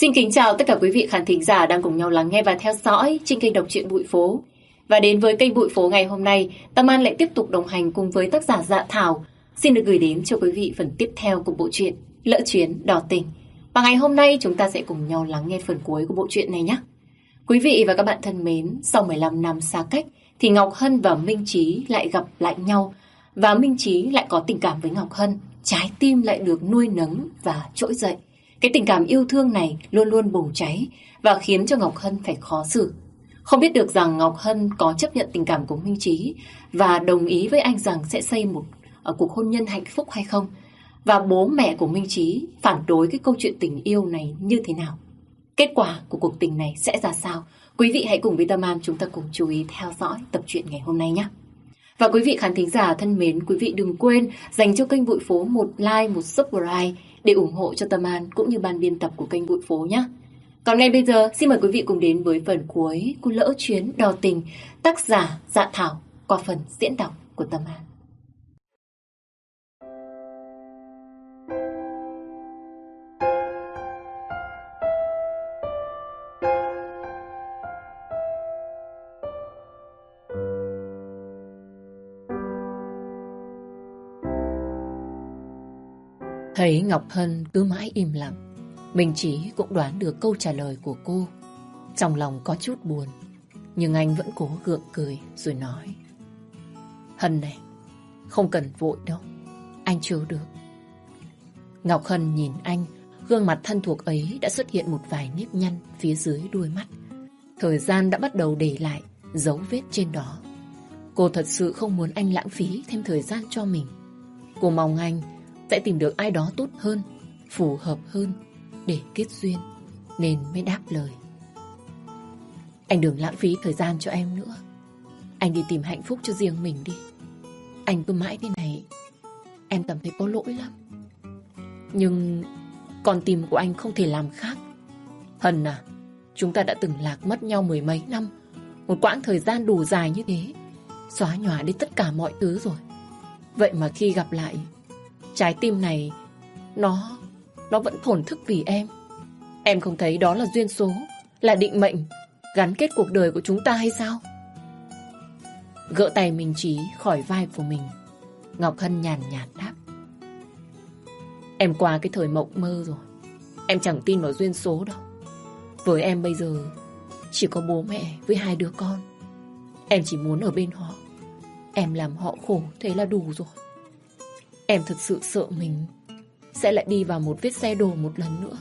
Xin kính chào tất cả quý vị khán thính giả đang cùng nhau lắng nghe và theo dõi trên kênh Đọc truyện Bụi Phố. Và đến với kênh Bụi Phố ngày hôm nay, Tâm An lại tiếp tục đồng hành cùng với tác giả Dạ Thảo. Xin được gửi đến cho quý vị phần tiếp theo của bộ truyện Lỡ Chuyến Đỏ Tình. Và ngày hôm nay chúng ta sẽ cùng nhau lắng nghe phần cuối của bộ truyện này nhé. Quý vị và các bạn thân mến, sau 15 năm xa cách thì Ngọc Hân và Minh Chí lại gặp lại nhau. Và Minh Chí lại có tình cảm với Ngọc Hân, trái tim lại được nuôi nấng và trỗi dậy. Cái tình cảm yêu thương này luôn luôn bùng cháy và khiến cho Ngọc Hân phải khó xử. Không biết được rằng Ngọc Hân có chấp nhận tình cảm của Minh Chí và đồng ý với anh rằng sẽ xây một cuộc hôn nhân hạnh phúc hay không. Và bố mẹ của Minh Chí phản đối cái câu chuyện tình yêu này như thế nào. Kết quả của cuộc tình này sẽ ra sao? Quý vị hãy cùng với Tâm An chúng ta cùng chú ý theo dõi tập truyện ngày hôm nay nhé. Và quý vị khán thính giả thân mến, quý vị đừng quên dành cho kênh Bụi Phố một like, một subscribe để ủng hộ cho Tâm An cũng như ban biên tập của kênh Bụi Phố nhé. Còn ngay bây giờ, xin mời quý vị cùng đến với phần cuối của Lỡ Chuyến Đò Tình, tác giả Dạ Thảo qua phần diễn đọc của Tâm An. Thấy Ngọc Hân cứ mãi im lặng, Minh Chí cũng đoán được câu trả lời của cô. Trong lòng có chút buồn, nhưng anh vẫn cố gượng cười rồi nói: Hân này, không cần vội đâu, anh chờ được. Ngọc Hân nhìn anh, gương mặt thân thuộc ấy đã xuất hiện một vài nếp nhăn phía dưới đuôi mắt. Thời gian đã bắt đầu để lại dấu vết trên đó. Cô thật sự không muốn anh lãng phí thêm thời gian cho mình. Cô mong anh sẽ tìm được ai đó tốt hơn, phù hợp hơn để kết duyên, nên mới đáp lời. Anh đừng lãng phí thời gian cho em nữa. Anh đi tìm hạnh phúc cho riêng mình đi. Anh cứ mãi thế này, em cảm thấy có lỗi lắm. Nhưng con tim của anh không thể làm khác. Hân à, chúng ta đã từng lạc mất nhau 10 mấy năm, một quãng thời gian đủ dài như thế, xóa nhòa đi tất cả mọi thứ rồi. Vậy mà khi gặp lại, trái tim này Nó vẫn thổn thức vì em. Em không thấy đó là duyên số, là định mệnh gắn kết cuộc đời của chúng ta hay sao? Gỡ tay Minh Chí khỏi vai của mình, Ngọc Hân nhàn nhạt đáp: Em qua cái thời mộng mơ rồi. Em chẳng tin vào duyên số đâu. Với em bây giờ chỉ có bố mẹ với 2 đứa con. Em chỉ muốn ở bên họ. Em làm họ khổ thế là đủ rồi. Em thật sự sợ mình sẽ lại đi vào một vết xe đổ một lần nữa.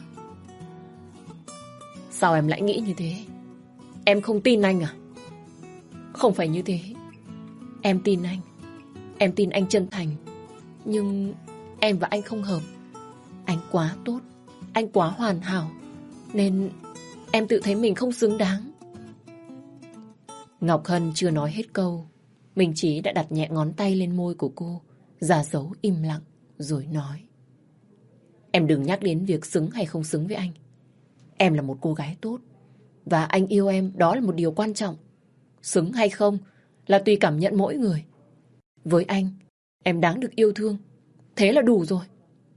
Sao em lại nghĩ như thế? Em không tin anh à? Không phải như thế. Em tin anh. Em tin anh chân thành. Nhưng em và anh không hợp. Anh quá tốt, anh quá hoàn hảo, nên em tự thấy mình không xứng đáng. Ngọc Hân chưa nói hết câu, Minh Chí đã đặt nhẹ ngón tay lên môi của cô, giả dấu im lặng rồi nói: Em đừng nhắc đến việc xứng hay không xứng với anh. Em là một cô gái tốt, và anh yêu em, đó là một điều quan trọng. Xứng hay không là tùy cảm nhận mỗi người. Với anh, em đáng được yêu thương, thế là đủ rồi.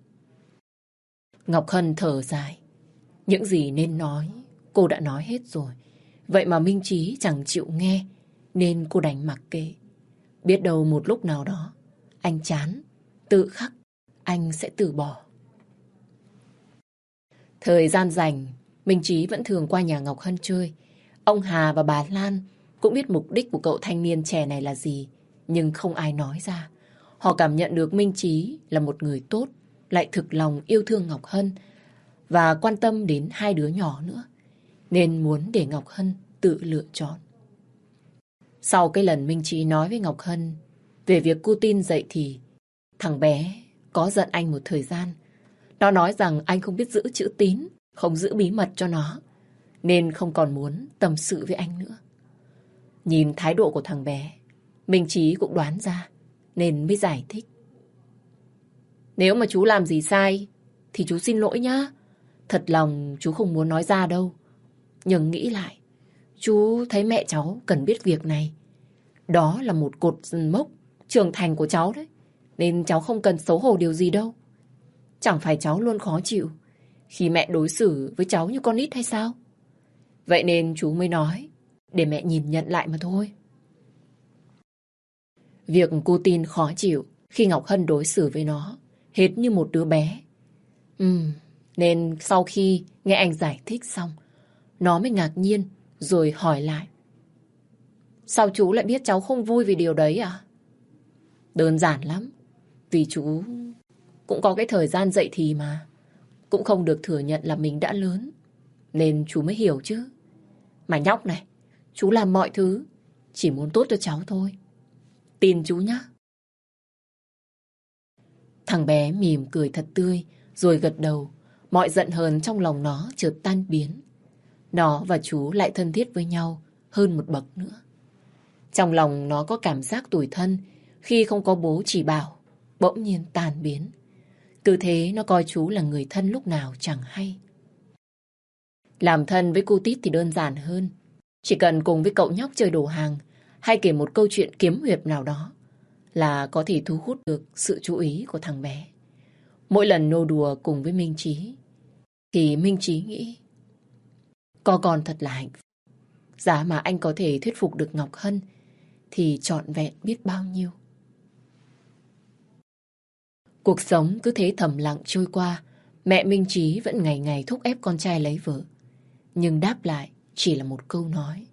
Ngọc Hân thở dài. Những gì nên nói cô đã nói hết rồi. Vậy mà Minh Chí chẳng chịu nghe, nên cô đành mặc kệ. Biết đâu một lúc nào đó anh chán, tự khắc anh sẽ từ bỏ. Thời gian rảnh, Minh Chí vẫn thường qua nhà Ngọc Hân chơi. Ông Hà và bà Lan cũng biết mục đích của cậu thanh niên trẻ này là gì, nhưng không ai nói ra. Họ cảm nhận được Minh Chí là một người tốt, lại thực lòng yêu thương Ngọc Hân và quan tâm đến 2 đứa nhỏ nữa, nên muốn để Ngọc Hân tự lựa chọn. Sau cái lần Minh Chí nói với Ngọc Hân về việc cô tin dậy thì thằng bé có giận anh một thời gian. Nó nói rằng anh không biết giữ chữ tín, không giữ bí mật cho nó, nên không còn muốn tâm sự với anh nữa. Nhìn thái độ của thằng bé, Minh Chí cũng đoán ra, nên mới giải thích. Nếu mà chú làm gì sai thì chú xin lỗi nhá. Thật lòng chú không muốn nói ra đâu. Nhưng nghĩ lại, chú thấy mẹ cháu cần biết việc này. Đó là một cột mốc trưởng thành của cháu đấy. Nên cháu không cần xấu hổ điều gì đâu. Chẳng phải cháu luôn khó chịu khi mẹ đối xử với cháu như con nít hay sao? Vậy nên chú mới nói để mẹ nhìn nhận lại mà thôi. Việc cô Tin khó chịu khi Ngọc Hân đối xử với nó hệt như một đứa bé. Nên sau khi nghe anh giải thích xong, nó mới ngạc nhiên rồi hỏi lại. Sao chú lại biết cháu không vui vì điều đấy à? Đơn giản lắm. Vì chú cũng có cái thời gian dậy thì mà. Cũng không được thừa nhận là mình đã lớn. Nên chú mới hiểu chứ. Mà nhóc này, chú làm mọi thứ chỉ muốn tốt cho cháu thôi. Tin chú nhá. Thằng bé mỉm cười thật tươi rồi gật đầu. Mọi giận hờn trong lòng nó chợt tan biến. Nó và chú lại thân thiết với nhau hơn một bậc nữa. Trong lòng nó có cảm giác tủi thân khi không có bố chỉ bảo, bỗng nhiên tan biến. Cứ thế nó coi chú là người thân lúc nào chẳng hay. Làm thân với cô Tít thì đơn giản hơn. Chỉ cần cùng với cậu nhóc chơi đồ hàng hay kể một câu chuyện kiếm huyệt nào đó là có thể thu hút được sự chú ý của thằng bé. Mỗi lần nô đùa cùng với Minh Chí thì Minh Chí nghĩ có con thật là hạnh phúc. Giá mà anh có thể thuyết phục được Ngọc Hân thì trọn vẹn biết bao nhiêu. Cuộc sống cứ thế thầm lặng trôi qua. Mẹ Minh Chí vẫn ngày ngày thúc ép con trai lấy vợ. Nhưng đáp lại chỉ là một câu nói.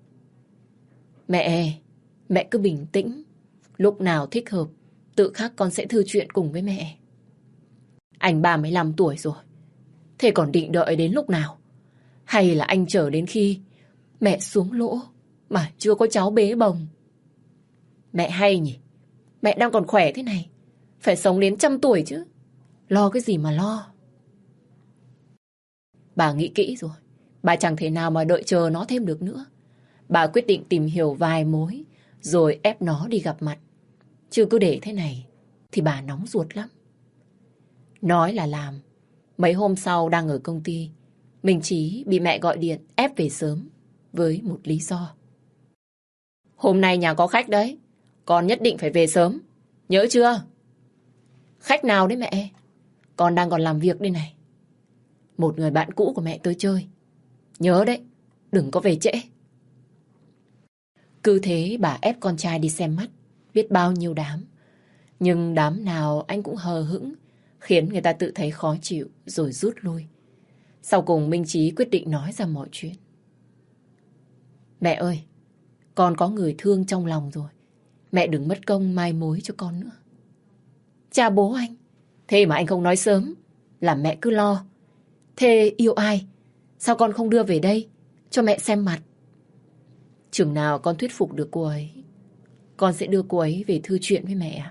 Mẹ cứ bình tĩnh. Lúc nào thích hợp, tự khắc con sẽ thư chuyện cùng với mẹ. Anh 35 tuổi rồi. Thế còn định đợi đến lúc nào? Hay là anh chờ đến khi mẹ xuống lỗ mà chưa có cháu bế bồng? Mẹ hay nhỉ? Mẹ đang còn khỏe thế này, phải sống đến 100 tuổi chứ. Lo cái gì mà lo? Bà nghĩ kỹ rồi. Bà chẳng thể nào mà đợi chờ nó thêm được nữa. Bà quyết định tìm hiểu vài mối rồi ép nó đi gặp mặt. Chứ cứ để thế này thì bà nóng ruột lắm. Nói là làm. Mấy hôm sau đang ở công ty, Minh Chí bị mẹ gọi điện ép về sớm với một lý do. Hôm nay nhà có khách đấy, con nhất định phải về sớm. Nhớ chưa? Khách nào đấy mẹ? Con đang còn làm việc đây này. Một người bạn cũ của mẹ tới chơi. Nhớ đấy, đừng có về trễ. Cứ thế bà ép con trai đi xem mắt, biết bao nhiêu đám. Nhưng đám nào anh cũng hờ hững, khiến người ta tự thấy khó chịu rồi rút lui. Sau cùng Minh Chí quyết định nói ra mọi chuyện. Mẹ ơi, con có người thương trong lòng rồi. Mẹ đừng mất công mai mối cho con nữa. Cha bố anh, thế mà anh không nói sớm, làm mẹ cứ lo. Thế yêu ai? Sao con không đưa về đây cho mẹ xem mặt? Chừng nào con thuyết phục được cô ấy, con sẽ đưa cô ấy về thư chuyện với mẹ.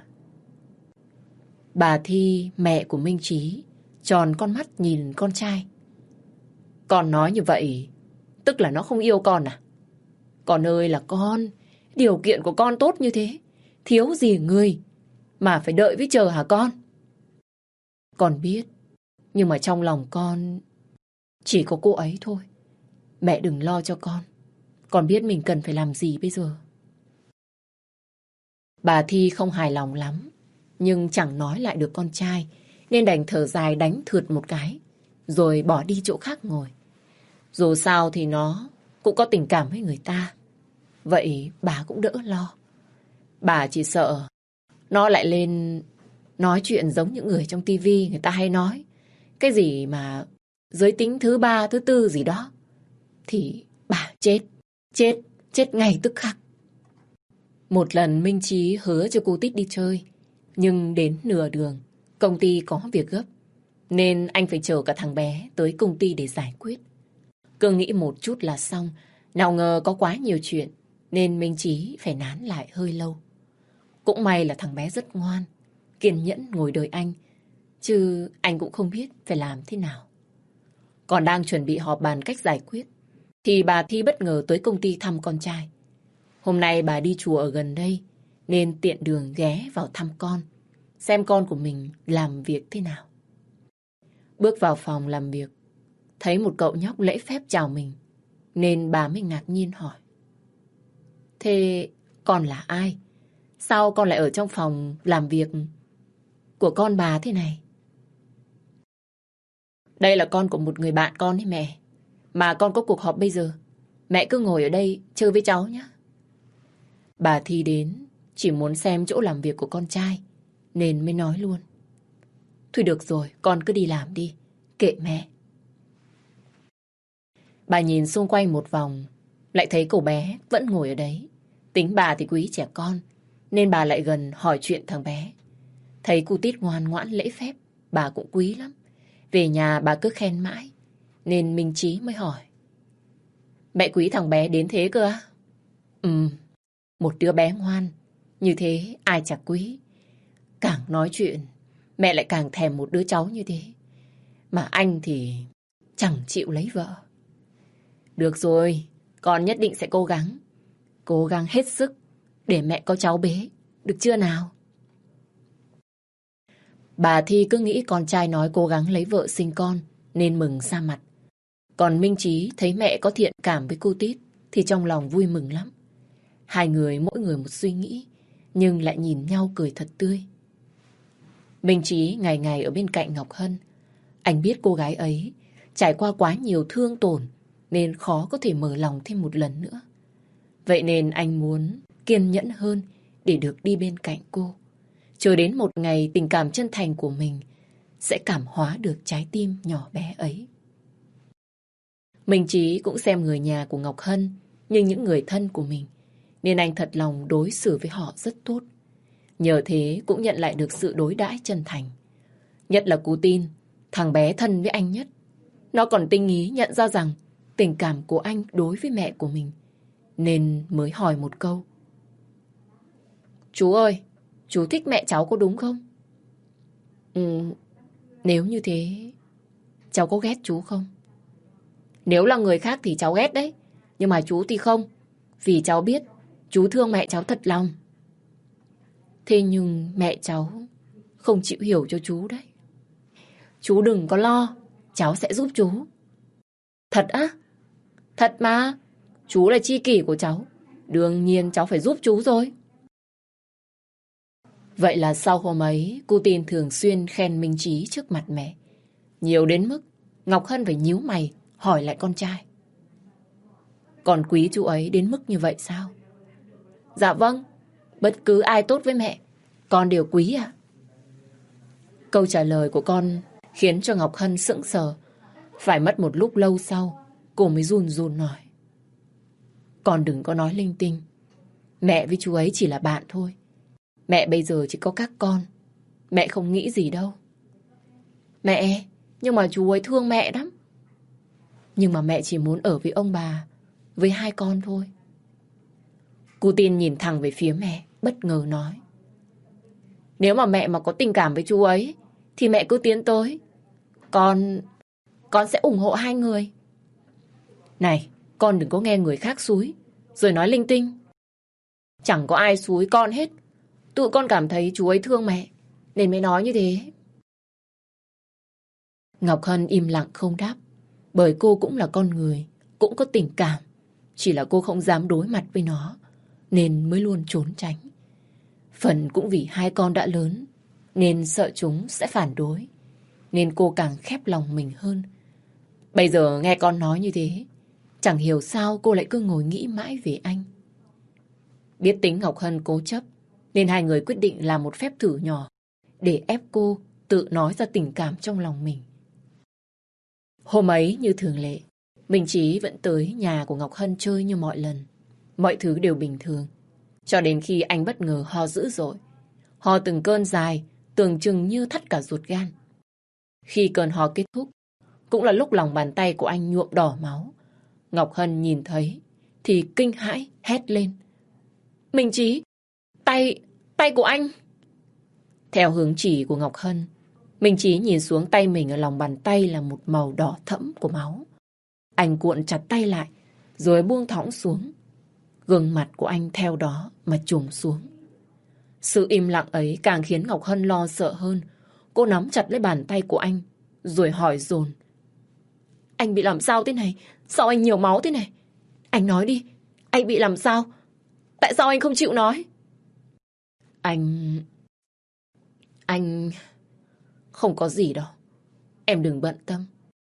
Bà Thi, mẹ của Minh Chí, tròn con mắt nhìn con trai. Con nói như vậy, tức là nó không yêu con à? Con ơi là con, điều kiện của con tốt như thế, thiếu gì người mà phải đợi với chờ hả con? Con biết, nhưng mà trong lòng con chỉ có cô ấy thôi. Mẹ đừng lo cho con. Con biết mình cần phải làm gì bây giờ. Bà Thi không hài lòng lắm, nhưng chẳng nói lại được con trai, nên đành thở dài đánh thượt một cái, rồi bỏ đi chỗ khác ngồi. Dù sao thì nó cũng có tình cảm với người ta. Vậy bà cũng đỡ lo. Bà chỉ sợ nó lại lên nói chuyện giống những người trong tivi người ta hay nói. Cái gì mà giới tính thứ ba, thứ tư gì đó. Thì bà chết ngay tức khắc. Một lần Minh Chí hứa cho cô Tít đi chơi. Nhưng đến nửa đường, công ty có việc gấp. Nên anh phải chở cả thằng bé tới công ty để giải quyết. Cứ nghĩ một chút là xong. Nào ngờ có quá nhiều chuyện, nên Minh Chí phải nán lại hơi lâu. Cũng may là thằng bé rất ngoan, kiên nhẫn ngồi đợi anh. Chứ anh cũng không biết phải làm thế nào. Còn đang chuẩn bị họp bàn cách giải quyết, thì bà Thi bất ngờ tới công ty thăm con trai. Hôm nay bà đi chùa ở gần đây, nên tiện đường ghé vào thăm con, xem con của mình làm việc thế nào. Bước vào phòng làm việc, thấy một cậu nhóc lễ phép chào mình, nên bà mới ngạc nhiên hỏi. Thế con là ai? Sao con lại ở trong phòng làm việc của con bà thế này? Đây là con của một người bạn con ấy mẹ. Mà con có cuộc họp bây giờ. Mẹ cứ ngồi ở đây chơi với cháu nhé. Bà Thi đến chỉ muốn xem chỗ làm việc của con trai nên mới nói luôn. Thôi được rồi, con cứ đi làm đi. Kệ mẹ. Bà nhìn xung quanh một vòng, lại thấy cậu bé vẫn ngồi ở đấy. Tính bà thì quý trẻ con, nên bà lại gần hỏi chuyện thằng bé. Thấy cu tít ngoan ngoãn lễ phép, bà cũng quý lắm. Về nhà bà cứ khen mãi, nên Minh Chí mới hỏi. Mẹ quý thằng bé đến thế cơ á? Một đứa bé ngoan, như thế ai chả quý. Càng nói chuyện, mẹ lại càng thèm một đứa cháu như thế. Mà anh thì chẳng chịu lấy vợ. Được rồi, con nhất định sẽ cố gắng. Cố gắng hết sức để mẹ có cháu bé. Được chưa nào? Bà Thi cứ nghĩ con trai nói cố gắng lấy vợ sinh con nên mừng ra mặt. Còn Minh Chí thấy mẹ có thiện cảm với cô Tít thì trong lòng vui mừng lắm. Hai người mỗi người một suy nghĩ nhưng lại nhìn nhau cười thật tươi. Minh Chí ngày ngày ở bên cạnh Ngọc Hân. Anh biết cô gái ấy trải qua quá nhiều thương tổn nên khó có thể mở lòng thêm một lần nữa. Vậy nên anh muốn kiên nhẫn hơn để được đi bên cạnh cô. Chờ đến một ngày tình cảm chân thành của mình sẽ cảm hóa được trái tim nhỏ bé ấy. Minh Chí cũng xem người nhà của Ngọc Hân như những người thân của mình, nên anh thật lòng đối xử với họ rất tốt. Nhờ thế cũng nhận lại được sự đối đãi chân thành. Nhất là Cú tin, thằng bé thân với anh nhất. Nó còn tinh ý nhận ra rằng tình cảm của anh đối với mẹ của mình, nên mới hỏi một câu. Chú ơi, chú thích mẹ cháu có đúng không? Nếu như thế, cháu có ghét chú không? Nếu là người khác thì cháu ghét đấy. Nhưng mà chú thì không. Vì cháu biết chú thương mẹ cháu thật lòng. Thế nhưng mẹ cháu không chịu hiểu cho chú đấy. Chú đừng có lo, cháu sẽ giúp chú. Thật á? Thật mà. Chú là tri kỷ của cháu. Đương nhiên cháu phải giúp chú rồi. Vậy là sau hôm ấy, cô tin thường xuyên khen Minh Chí trước mặt mẹ. Nhiều đến mức Ngọc Hân phải nhíu mày hỏi lại con trai. Còn quý chú ấy đến mức như vậy sao? Dạ vâng, bất cứ ai tốt với mẹ, con đều quý ạ. Câu trả lời của con khiến cho Ngọc Hân sững sờ. Phải mất một lúc lâu sau, cô mới run run nói. Con đừng có nói linh tinh. Mẹ với chú ấy chỉ là bạn thôi. Mẹ bây giờ chỉ có các con. Mẹ không nghĩ gì đâu. Mẹ, nhưng mà chú ấy thương mẹ lắm. Nhưng mà mẹ chỉ muốn ở với ông bà, với hai con thôi. Cô tin nhìn thẳng về phía mẹ, bất ngờ nói. Nếu mà mẹ mà có tình cảm với chú ấy, thì mẹ cứ tiến tới. Con sẽ ủng hộ hai người. Này, con đừng có nghe người khác xúi, rồi nói linh tinh. Chẳng có ai xúi con hết. Tụi con cảm thấy chú ấy thương mẹ, nên mới nói như thế. Ngọc Hân im lặng không đáp. Bởi cô cũng là con người, cũng có tình cảm. Chỉ là cô không dám đối mặt với nó, nên mới luôn trốn tránh. Phần cũng vì hai con đã lớn, nên sợ chúng sẽ phản đối. Nên cô càng khép lòng mình hơn. Bây giờ nghe con nói như thế, chẳng hiểu sao cô lại cứ ngồi nghĩ mãi về anh. Biết tính Ngọc Hân cố chấp, nên hai người quyết định làm một phép thử nhỏ để ép cô tự nói ra tình cảm trong lòng mình. Hôm ấy như thường lệ, Minh Chí vẫn tới nhà của Ngọc Hân chơi như mọi lần. Mọi thứ đều bình thường. Cho đến khi anh bất ngờ ho dữ dội. Ho từng cơn dài, tưởng chừng như thắt cả ruột gan. Khi cơn ho kết thúc, cũng là lúc lòng bàn tay của anh nhuộm đỏ máu. Ngọc Hân nhìn thấy, thì kinh hãi hét lên. Minh Chí, tay của anh! Theo hướng chỉ của Ngọc Hân, Minh Chí nhìn xuống tay mình, ở lòng bàn tay là một màu đỏ thẫm của máu. Anh cuộn chặt tay lại, rồi buông thõng xuống. Gương mặt của anh theo đó mà trùng xuống. Sự im lặng ấy càng khiến Ngọc Hân lo sợ hơn. Cô nắm chặt lấy bàn tay của anh, rồi hỏi dồn. Anh bị làm sao thế này? Sao anh nhiều máu thế này? Anh nói đi, anh bị làm sao? Tại sao anh không chịu nói? Anh không có gì đâu. Em đừng bận tâm.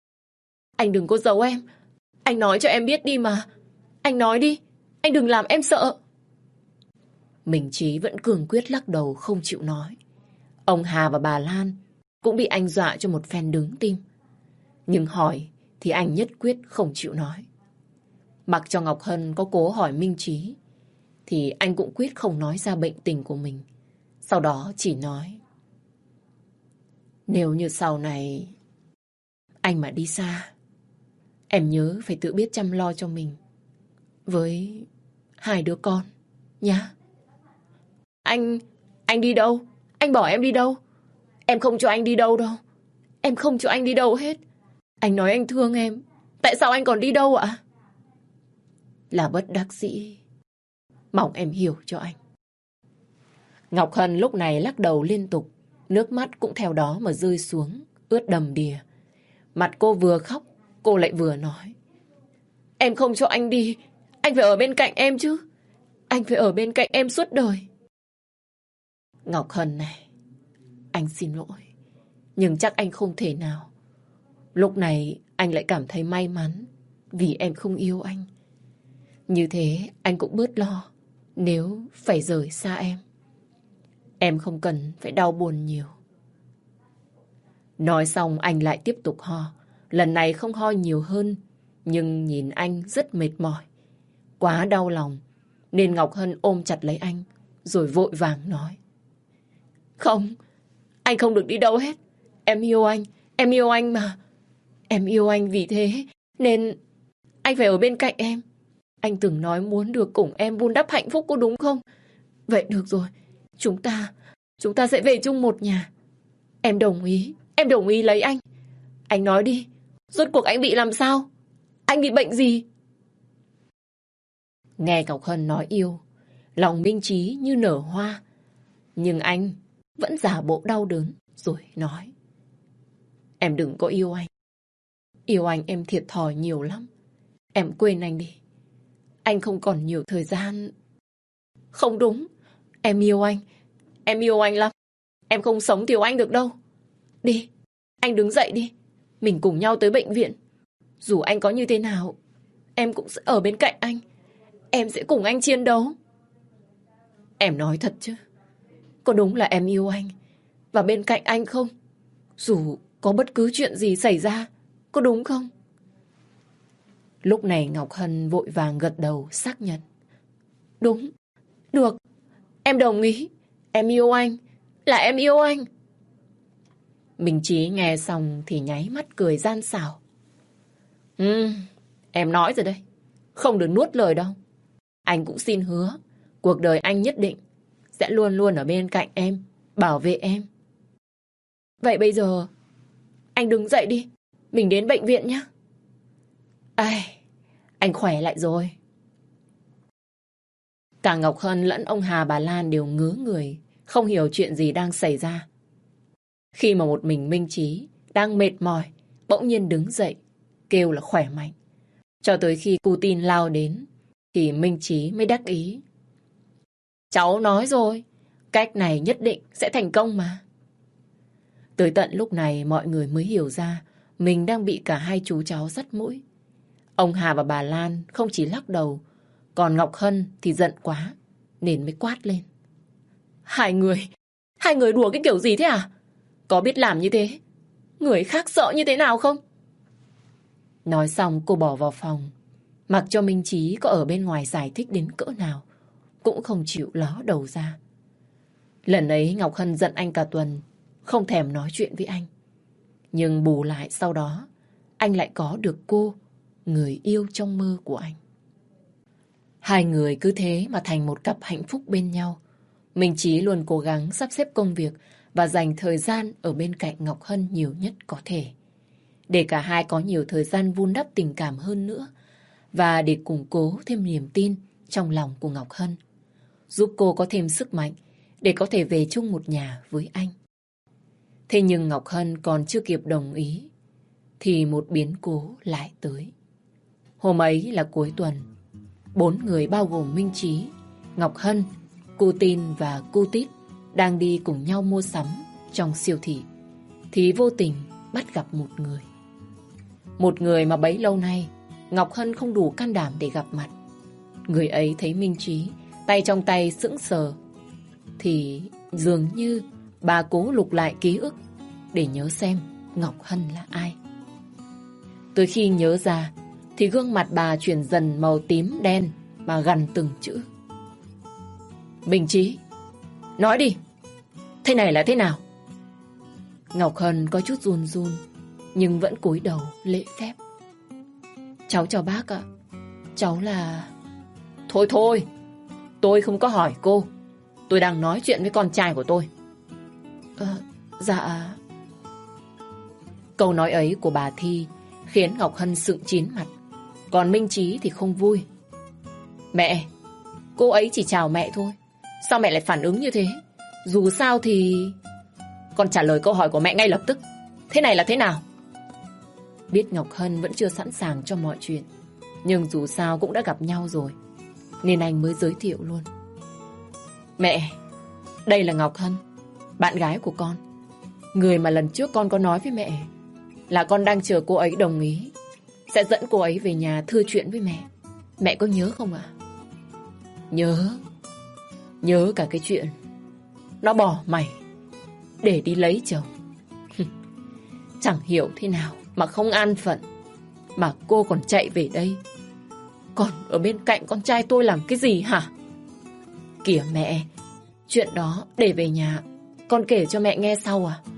Anh đừng có giấu em. Anh nói cho em biết đi mà. Anh nói đi. Anh đừng làm em sợ. Minh Chí vẫn cương quyết lắc đầu không chịu nói. Ông Hà và bà Lan cũng bị anh dọa cho một phen đứng tim. Nhưng hỏi thì anh nhất quyết không chịu nói. Mặc cho Ngọc Hân có cố hỏi Minh Chí thì anh cũng quyết không nói ra bệnh tình của mình. Sau đó chỉ nói: nếu như sau này anh mà đi xa, em nhớ phải tự biết chăm lo cho mình với 2 đứa con nhá. Anh đi đâu? Anh bỏ em đi đâu? Em không cho anh đi đâu đâu. Em không cho anh đi đâu hết. Anh nói anh thương em. Tại sao anh còn đi đâu ạ? Là bất đắc dĩ. Mong em hiểu cho anh. Ngọc Hân lúc này lắc đầu liên tục. Nước mắt cũng theo đó mà rơi xuống, ướt đầm đìa. Mặt cô vừa khóc, cô lại vừa nói: em không cho anh đi. Anh phải ở bên cạnh em chứ. Anh phải ở bên cạnh em suốt đời. Ngọc Hân này, anh xin lỗi. Nhưng chắc anh không thể nào. Lúc này anh lại cảm thấy may mắn vì em không yêu anh. Như thế anh cũng bớt lo nếu phải rời xa em. Em không cần phải đau buồn nhiều. Nói xong anh lại tiếp tục ho. Lần này không ho nhiều hơn, nhưng nhìn anh rất mệt mỏi. Quá đau lòng nên Ngọc Hân ôm chặt lấy anh rồi vội vàng nói: không, anh không được đi đâu hết. Em yêu anh, em yêu anh mà. Em yêu anh vì thế nên anh phải ở bên cạnh em. Anh từng nói muốn được cùng em vun đắp hạnh phúc có đúng không? Vậy được rồi, chúng ta sẽ về chung một nhà. Em đồng ý lấy anh. Anh nói đi, rốt cuộc anh bị làm sao? Anh bị bệnh gì? Nghe Ngọc Hân nói yêu, lòng Minh Chí như nở hoa. Nhưng anh vẫn giả bộ đau đớn rồi nói: em đừng có yêu anh. Yêu anh em thiệt thòi nhiều lắm. Em quên anh đi. Anh không còn nhiều thời gian. Không đúng. Em yêu anh. Em yêu anh lắm. Em không sống thiếu anh được đâu. Đi, anh đứng dậy đi. Mình cùng nhau tới bệnh viện. Dù anh có như thế nào, em cũng sẽ ở bên cạnh anh. Em sẽ cùng anh chiến đấu. Em nói thật chứ? Có đúng là em yêu anh và bên cạnh anh không? Dù có bất cứ chuyện gì xảy ra, có đúng không? Lúc này Ngọc Hân vội vàng gật đầu xác nhận: đúng, được, em đồng ý. Em yêu anh, là em yêu anh. Minh Chí nghe xong thì nháy mắt cười gian xảo. Em nói rồi đây, không được nuốt lời đâu. Anh cũng xin hứa, cuộc đời anh nhất định sẽ luôn luôn ở bên cạnh em, bảo vệ em. Vậy bây giờ anh đứng dậy đi, mình đến bệnh viện nhé. Ai, anh khỏe lại rồi. Cả Ngọc Hân lẫn ông Hà bà Lan đều ngớ người, không hiểu chuyện gì đang xảy ra. Khi mà một mình Minh Chí đang mệt mỏi, bỗng nhiên đứng dậy, kêu là khỏe mạnh. Cho tới khi cô tin lao đến, thì Minh Chí mới đắc ý. Cháu nói rồi, cách này nhất định sẽ thành công mà. Tới tận lúc này mọi người mới hiểu ra mình đang bị cả hai chú cháu dắt mũi. Ông Hà và bà Lan không chỉ lắc đầu, còn Ngọc Hân thì giận quá nên mới quát lên. Hai người đùa cái kiểu gì thế à? Có biết làm như thế người khác sợ như thế nào không? Nói xong cô bỏ vào phòng, mặc cho Minh Chí có ở bên ngoài giải thích đến cỡ nào cũng không chịu ló đầu ra. Lần ấy Ngọc Hân giận anh cả tuần, không thèm nói chuyện với anh. Nhưng bù lại sau đó, anh lại có được cô, người yêu trong mơ của anh. Hai người cứ thế mà thành một cặp hạnh phúc bên nhau. Minh Chí luôn cố gắng sắp xếp công việc và dành thời gian ở bên cạnh Ngọc Hân nhiều nhất có thể. Để cả hai có nhiều thời gian vun đắp tình cảm hơn nữa và để củng cố thêm niềm tin trong lòng của Ngọc Hân, giúp cô có thêm sức mạnh để có thể về chung một nhà với anh. Thế nhưng Ngọc Hân còn chưa kịp đồng ý thì một biến cố lại tới. Hôm ấy là cuối tuần, 4 người bao gồm Minh Chí, Ngọc Hân, cô Tin và cô Tít đang đi cùng nhau mua sắm trong siêu thị thì vô tình bắt gặp một người. Một người mà bấy lâu nay Ngọc Hân không đủ can đảm để gặp mặt. Người ấy thấy Minh Trí tay trong tay sững sờ thì dường như bà cố lục lại ký ức để nhớ xem Ngọc Hân là ai. Tới khi nhớ ra thì gương mặt bà chuyển dần màu tím đen mà gằn từng chữ. Minh Trí, nói đi, thế này là thế nào? Ngọc Hân có chút run run nhưng vẫn cúi đầu lễ phép. Cháu chào bác ạ. Cháu là... Thôi thôi, tôi không có hỏi cô. Tôi đang nói chuyện với con trai của tôi. Dạ... Câu nói ấy của bà Thi khiến Ngọc Hân sượng chín mặt. Còn Minh Trí thì không vui. Mẹ, cô ấy chỉ chào mẹ thôi. Sao mẹ lại phản ứng như thế? Dù sao thì... Con trả lời câu hỏi của mẹ ngay lập tức. Thế này là thế nào? Biết Ngọc Hân vẫn chưa sẵn sàng cho mọi chuyện, nhưng dù sao cũng đã gặp nhau rồi, nên anh mới giới thiệu luôn. Mẹ, đây là Ngọc Hân, bạn gái của con. Người mà lần trước con có nói với mẹ là con đang chờ cô ấy đồng ý sẽ dẫn cô ấy về nhà thưa chuyện với mẹ. Mẹ có nhớ không ạ? Nhớ. Nhớ cả cái chuyện nó bỏ mày để đi lấy chồng. Chẳng hiểu thế nào mà không an phận, mà cô còn chạy về đây. Còn ở bên cạnh con trai tôi làm cái gì hả? Kìa mẹ, chuyện đó để về nhà con kể cho mẹ nghe sau à?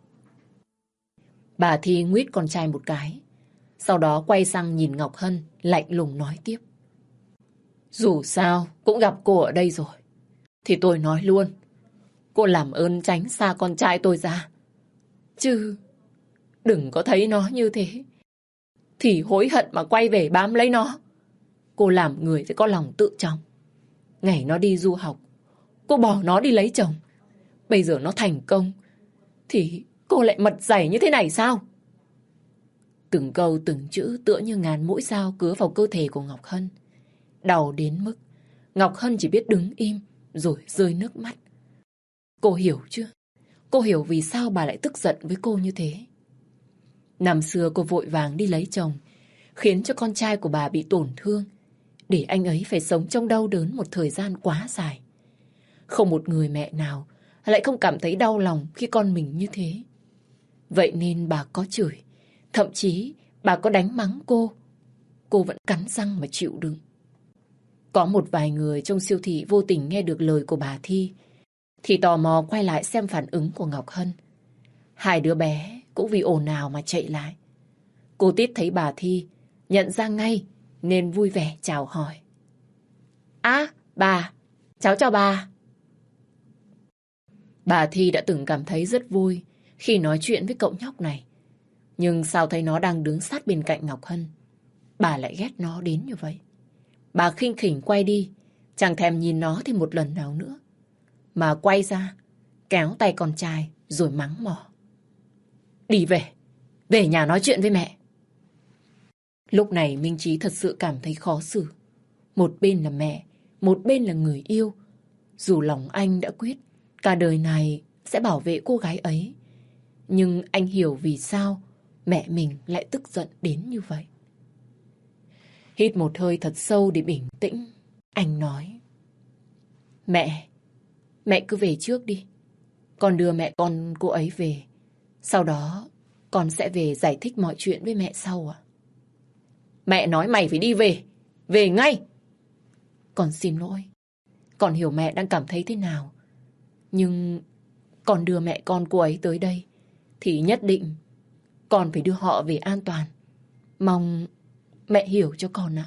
Bà Thi nguyết con trai một cái, sau đó quay sang nhìn Ngọc Hân lạnh lùng nói tiếp. Dù sao cũng gặp cô ở đây rồi, thì tôi nói luôn, cô làm ơn tránh xa con trai tôi ra. Chứ đừng có thấy nó như thế thì hối hận mà quay về bám lấy nó. Cô làm người phải có lòng tự trọng. Ngày nó đi du học, cô bỏ nó đi lấy chồng. Bây giờ nó thành công thì cô lại mật dày như thế này sao? Từng câu từng chữ tựa như ngàn mũi dao cứa vào cơ thể của Ngọc Hân. Đau đến mức Ngọc Hân chỉ biết đứng im rồi rơi nước mắt. Cô hiểu chưa? Cô hiểu vì sao bà lại tức giận với cô như thế. Năm xưa cô vội vàng đi lấy chồng, khiến cho con trai của bà bị tổn thương, để anh ấy phải sống trong đau đớn một thời gian quá dài. Không một người mẹ nào lại không cảm thấy đau lòng khi con mình như thế. Vậy nên bà có chửi, thậm chí bà có đánh mắng cô vẫn cắn răng mà chịu đựng. Có một vài người trong siêu thị vô tình nghe được lời của bà Thi, thì tò mò quay lại xem phản ứng của Ngọc Hân. Hai đứa bé cũng vì ồn ào mà chạy lại. Cô Tít thấy bà Thi, nhận ra ngay nên vui vẻ chào hỏi. Bà, cháu chào bà. Bà Thi đã từng cảm thấy rất vui khi nói chuyện với cậu nhóc này. Nhưng sao thấy nó đang đứng sát bên cạnh Ngọc Hân, bà lại ghét nó đến như vậy. Bà khinh khỉnh quay đi, chẳng thèm nhìn nó thêm một lần nào nữa, mà quay ra, kéo tay con trai rồi mắng mỏ. Đi về nhà nói chuyện với mẹ. Lúc này Minh Trí thật sự cảm thấy khó xử. Một bên là mẹ, một bên là người yêu. Dù lòng anh đã quyết cả đời này sẽ bảo vệ cô gái ấy, nhưng anh hiểu vì sao mẹ mình lại tức giận đến như vậy. Hít một hơi thật sâu để bình tĩnh, anh nói. Mẹ cứ về trước đi. Con đưa mẹ con cô ấy về. Sau đó con sẽ về giải thích mọi chuyện với mẹ sau ạ. Mẹ nói mày phải đi về. Về ngay. Con xin lỗi. Con hiểu mẹ đang cảm thấy thế nào. Nhưng con đưa mẹ con cô ấy tới đây thì nhất định con phải đưa họ về an toàn. Mong mẹ hiểu cho con ạ.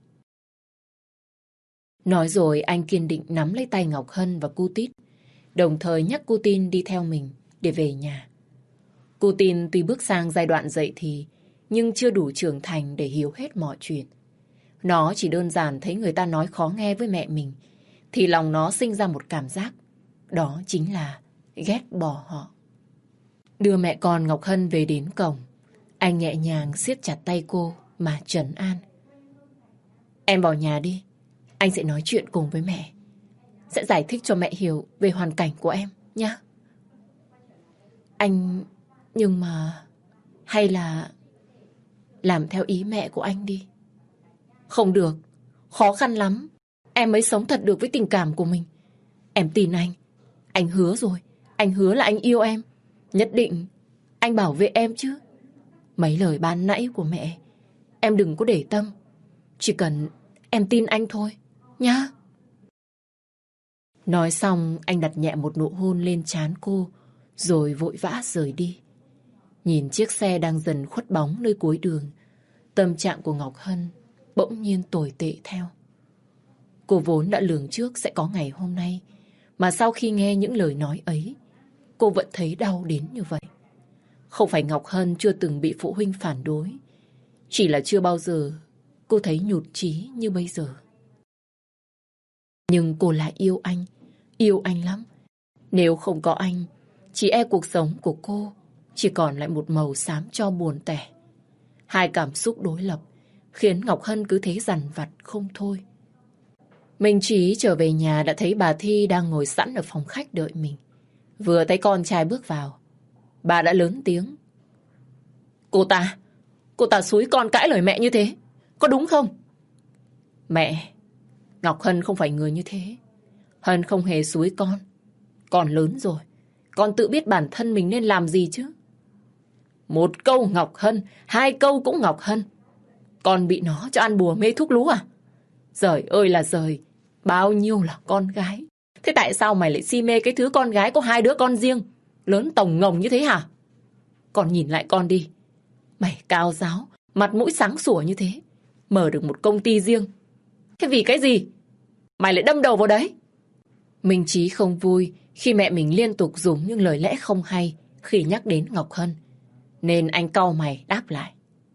Nói rồi anh kiên định nắm lấy tay Ngọc Hân và cô Tít, đồng thời nhắc cô Tin đi theo mình để về nhà. Cô Tin tuy bước sang giai đoạn dậy thì, nhưng chưa đủ trưởng thành để hiểu hết mọi chuyện. Nó chỉ đơn giản thấy người ta nói khó nghe với mẹ mình, thì lòng nó sinh ra một cảm giác, đó chính là ghét bỏ họ. Đưa mẹ con Ngọc Hân về đến cổng, anh nhẹ nhàng siết chặt tay cô mà trấn an. Em vào nhà đi, anh sẽ nói chuyện cùng với mẹ. Sẽ giải thích cho mẹ hiểu về hoàn cảnh của em, nhé. Nhưng mà... Hay là... làm theo ý mẹ của anh đi. Không được, khó khăn lắm. Em mới sống thật được với tình cảm của mình. Em tin anh. Anh hứa rồi. Anh hứa là anh yêu em. Nhất định anh bảo vệ em chứ. Mấy lời ban nãy của mẹ em đừng có để tâm. Chỉ cần em tin anh thôi nhá. Nói xong anh đặt nhẹ một nụ hôn lên trán cô, rồi vội vã rời đi. Nhìn chiếc xe đang dần khuất bóng nơi cuối đường, tâm trạng của Ngọc Hân bỗng nhiên tồi tệ theo. Cô vốn đã lường trước sẽ có ngày hôm nay, mà sau khi nghe những lời nói ấy, cô vẫn thấy đau đến như vậy. Không phải Ngọc Hân chưa từng bị phụ huynh phản đối, chỉ là chưa bao giờ cô thấy nhụt chí như bây giờ. Nhưng cô lại yêu anh lắm. Nếu không có anh, chỉ e cuộc sống của cô chỉ còn lại một màu xám cho buồn tẻ. Hai cảm xúc đối lập khiến Ngọc Hân cứ thế dằn vặt không thôi. Minh Trí trở về nhà đã thấy bà Thi đang ngồi sẵn ở phòng khách đợi mình. Vừa thấy con trai bước vào, bà đã lớn tiếng. Cô ta xúi con cãi lời mẹ như thế, có đúng không? Mẹ, Ngọc Hân không phải người như thế. Hân không hề xúi con. Con lớn rồi, con tự biết bản thân mình nên làm gì chứ. Một câu Ngọc Hân, hai câu cũng Ngọc Hân. Con bị nó cho ăn bùa mê thuốc lú à? Giời ơi là giời, bao nhiêu là con gái. Thế tại sao mày lại si mê cái thứ con gái có hai đứa con riêng, lớn tồng ngồng như thế hả? Con nhìn lại con đi. Mày cao ráo, mặt mũi sáng sủa như thế, mở được một công ty riêng. Thế vì cái gì mày lại đâm đầu vào đấy? Minh Trí không vui khi mẹ mình liên tục dùng những lời lẽ không hay khi nhắc đến Ngọc Hân, nên anh cau mày đáp lại.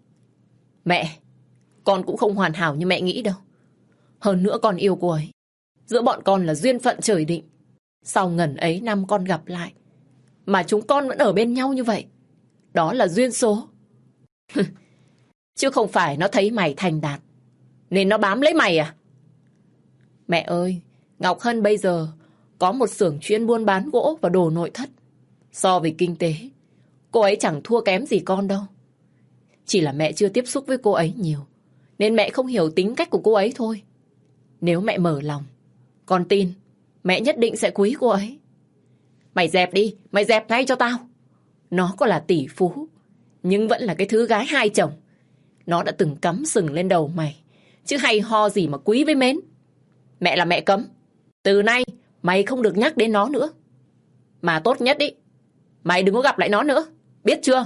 Mẹ, con cũng không hoàn hảo như mẹ nghĩ đâu. Hơn nữa con yêu cô ấy. Giữa bọn con là duyên phận trời định. Sau ngần ấy năm con gặp lại, mà chúng con vẫn ở bên nhau như vậy, đó là duyên số. Chứ không phải nó thấy mày thành đạt nên nó bám lấy mày à? Mẹ ơi, Ngọc Hân bây giờ có một xưởng chuyên buôn bán gỗ và đồ nội thất. So về kinh tế, cô ấy chẳng thua kém gì con đâu. Chỉ là mẹ chưa tiếp xúc với cô ấy nhiều, nên mẹ không hiểu tính cách của cô ấy thôi. Nếu mẹ mở lòng, con tin mẹ nhất định sẽ quý cô ấy. Mày dẹp đi, mày dẹp ngay cho tao. Nó có là tỷ phú, nhưng vẫn là cái thứ gái hai chồng. Nó đã từng cắm sừng lên đầu mày, chứ hay ho gì mà quý với mến. Mẹ là mẹ cấm. Từ nay mày không được nhắc đến nó nữa. Mà tốt nhất ý, mày đừng có gặp lại nó nữa, biết chưa?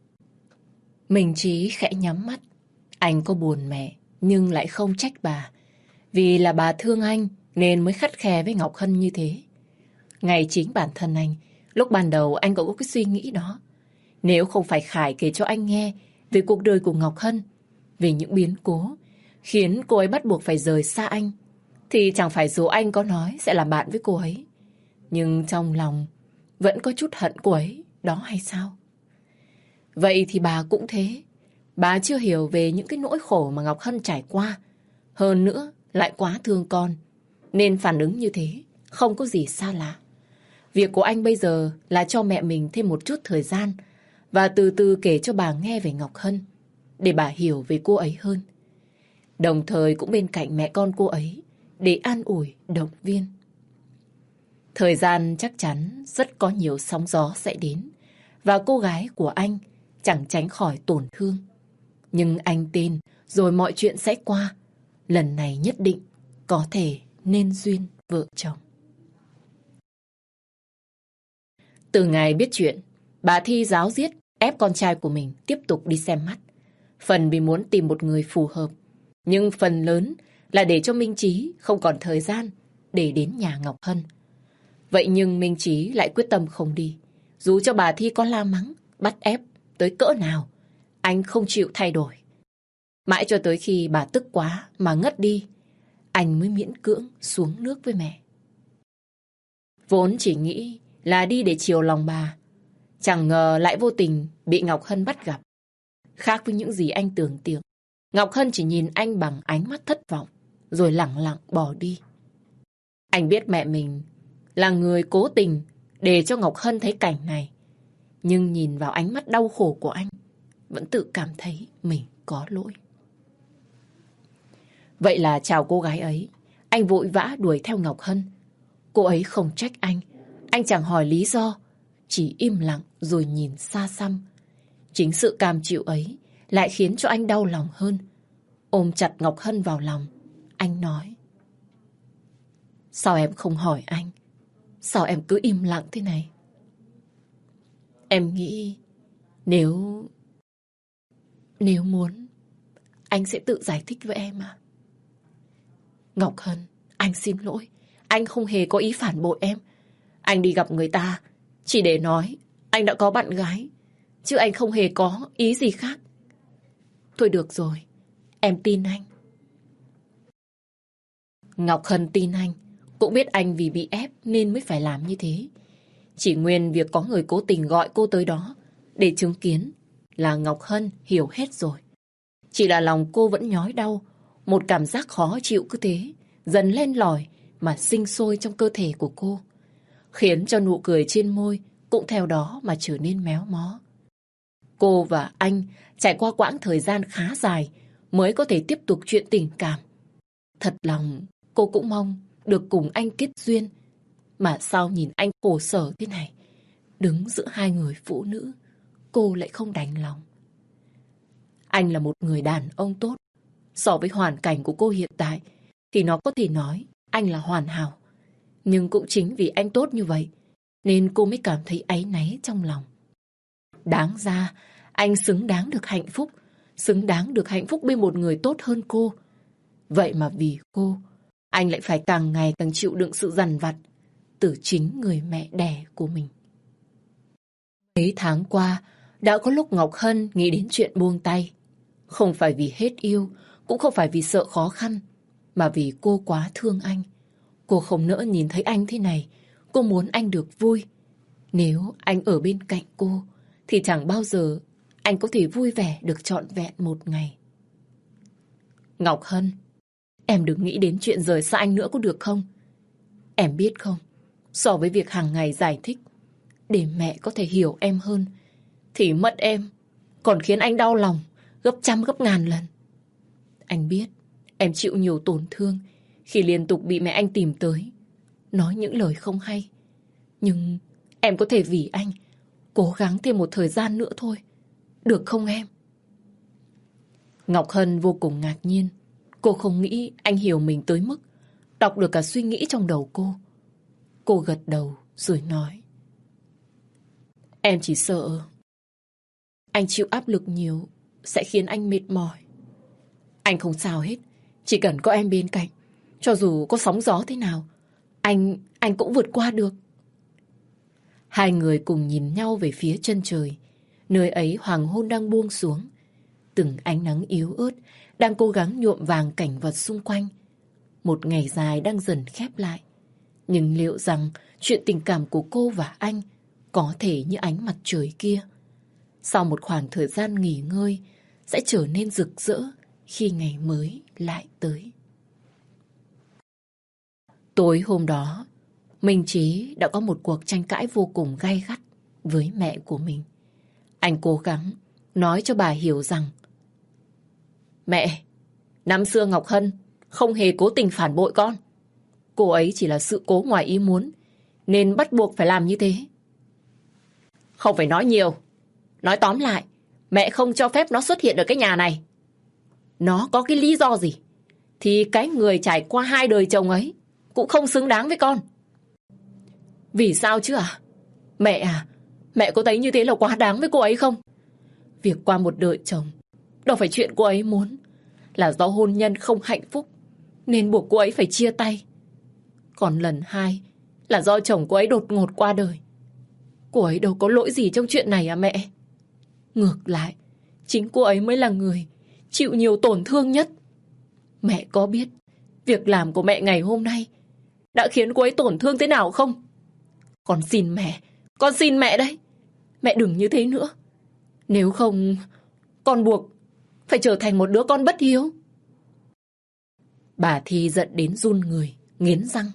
Minh Trí khẽ nhắm mắt. Anh có buồn mẹ, nhưng lại không trách bà. Vì là bà thương anh nên mới khắt khe với Ngọc Hân như thế. Ngay chính bản thân anh, lúc ban đầu anh cũng có cái suy nghĩ đó. Nếu không phải Khải kể cho anh nghe về cuộc đời của Ngọc Hân, về những biến cố khiến cô ấy bắt buộc phải rời xa anh, thì chẳng phải dù anh có nói sẽ làm bạn với cô ấy, nhưng trong lòng vẫn có chút hận cô ấy, đó hay sao? Vậy thì bà cũng thế. Bà chưa hiểu về những cái nỗi khổ mà Ngọc Hân trải qua. Hơn nữa, lại quá thương con, nên phản ứng như thế không có gì xa lạ. Việc của anh bây giờ là cho mẹ mình thêm một chút thời gian và từ từ kể cho bà nghe về Ngọc Hân, để bà hiểu về cô ấy hơn. Đồng thời cũng bên cạnh mẹ con cô ấy để an ủi, động viên. Thời gian chắc chắn rất có nhiều sóng gió sẽ đến, và cô gái của anh chẳng tránh khỏi tổn thương. Nhưng anh tin rồi mọi chuyện sẽ qua. Lần này nhất định có thể nên duyên vợ chồng. Từ ngày biết chuyện, bà Thi ráo riết ép con trai của mình tiếp tục đi xem mắt. Phần vì muốn tìm một người phù hợp, nhưng phần lớn là để cho Minh Trí không còn thời gian để đến nhà Ngọc Hân. Vậy nhưng Minh Trí lại quyết tâm không đi. Dù cho bà Thi có la mắng, bắt ép tới cỡ nào, anh không chịu thay đổi. Mãi cho tới khi bà tức quá mà ngất đi, anh mới miễn cưỡng xuống nước với mẹ. Vốn chỉ nghĩ là đi để chiều lòng bà, chẳng ngờ lại vô tình bị Ngọc Hân bắt gặp. Khác với những gì anh tưởng tượng, Ngọc Hân chỉ nhìn anh bằng ánh mắt thất vọng, rồi lẳng lặng bỏ đi. Anh biết mẹ mình là người cố tình để cho Ngọc Hân thấy cảnh này, nhưng nhìn vào ánh mắt đau khổ của anh, vẫn tự cảm thấy mình có lỗi. Vậy là chào cô gái ấy, anh vội vã đuổi theo Ngọc Hân. Cô ấy không trách anh chẳng hỏi lý do, chỉ im lặng rồi nhìn xa xăm. Chính sự cam chịu ấy lại khiến cho anh đau lòng hơn. Ôm chặt Ngọc Hân vào lòng, anh nói: Sao em không hỏi anh? Sao em cứ im lặng thế này? Em nghĩ nếu muốn, anh sẽ tự giải thích với em à? Ngọc Hân, anh xin lỗi. Anh không hề có ý phản bội em. Anh đi gặp người ta chỉ để nói anh đã có bạn gái, chứ anh không hề có ý gì khác. Thôi được rồi, em tin anh. Ngọc Hân tin anh, cũng biết anh vì bị ép nên mới phải làm như thế. Chỉ nguyên việc có người cố tình gọi cô tới đó để chứng kiến là Ngọc Hân hiểu hết rồi. Chỉ là lòng cô vẫn nhói đau, một cảm giác khó chịu cứ thế dần lên lỏi mà sinh sôi trong cơ thể của cô, khiến cho nụ cười trên môi cũng theo đó mà trở nên méo mó. Cô và anh trải qua quãng thời gian khá dài mới có thể tiếp tục chuyện tình cảm. Thật lòng cô cũng mong được cùng anh kết duyên, mà sao nhìn anh khổ sở thế này, đứng giữa hai người phụ nữ, cô lại không đành lòng. Anh là một người đàn ông tốt. So với hoàn cảnh của cô hiện tại thì nó có thể nói anh là hoàn hảo. Nhưng cũng chính vì anh tốt như vậy nên cô mới cảm thấy áy náy trong lòng. Đáng ra anh xứng đáng được hạnh phúc, xứng đáng được hạnh phúc bên một người tốt hơn cô. Vậy mà vì cô, anh lại phải càng ngày càng chịu đựng sự dằn vặt từ chính người mẹ đẻ của mình. Mấy tháng qua, đã có lúc Ngọc Hân nghĩ đến chuyện buông tay. Không phải vì hết yêu, cũng không phải vì sợ khó khăn, mà vì cô quá thương anh. Cô không nỡ nhìn thấy anh thế này, cô muốn anh được vui. Nếu anh ở bên cạnh cô, thì chẳng bao giờ anh có thể vui vẻ được trọn vẹn một ngày. Ngọc Hân, em đừng nghĩ đến chuyện rời xa anh nữa có được không? Em biết không, so với việc hàng ngày giải thích để mẹ có thể hiểu em hơn, thì mất em còn khiến anh đau lòng gấp trăm gấp ngàn lần. Anh biết em chịu nhiều tổn thương khi liên tục bị mẹ anh tìm tới, nói những lời không hay. Nhưng em có thể vì anh cố gắng thêm một thời gian nữa thôi, được không em? Ngọc Hân vô cùng ngạc nhiên. Cô không nghĩ anh hiểu mình tới mức đọc được cả suy nghĩ trong đầu cô. Cô gật đầu rồi nói: Em chỉ sợ anh chịu áp lực nhiều sẽ khiến anh mệt mỏi. Anh không sao hết, chỉ cần có em bên cạnh, cho dù có sóng gió thế nào, anh cũng vượt qua được. Hai người cùng nhìn nhau về phía chân trời. Nơi ấy hoàng hôn đang buông xuống. Từng ánh nắng yếu ớt đang cố gắng nhuộm vàng cảnh vật xung quanh. Một ngày dài đang dần khép lại. Nhưng liệu rằng chuyện tình cảm của cô và anh có thể như ánh mặt trời kia, sau một khoảng thời gian nghỉ ngơi, sẽ trở nên rực rỡ khi ngày mới lại tới. Tối hôm đó, Minh Trí đã có một cuộc tranh cãi vô cùng gay gắt với mẹ của mình. Anh cố gắng nói cho bà hiểu rằng: Mẹ, năm xưa Ngọc Hân không hề cố tình phản bội con. Cô ấy chỉ là sự cố ngoài ý muốn, nên bắt buộc phải làm như thế. Không phải nói nhiều. Nói tóm lại, mẹ không cho phép nó xuất hiện ở cái nhà này. Nó có cái lý do gì thì cái người trải qua 2 đời chồng ấy cũng không xứng đáng với con. Vì sao chứ à? Mẹ có thấy như thế là quá đáng với cô ấy không? Việc qua một đời chồng đâu phải chuyện cô ấy muốn, là do hôn nhân không hạnh phúc nên buộc cô ấy phải chia tay. Còn lần 2 là do chồng cô ấy đột ngột qua đời. Cô ấy đâu có lỗi gì trong chuyện này à mẹ? Ngược lại, chính cô ấy mới là người chịu nhiều tổn thương nhất. Mẹ có biết việc làm của mẹ ngày hôm nay đã khiến cô ấy tổn thương thế nào không? Con xin mẹ đấy. Mẹ đừng như thế nữa. Nếu không, con buộc phải trở thành một đứa con bất hiếu. Bà Thi giận đến run người, nghiến răng.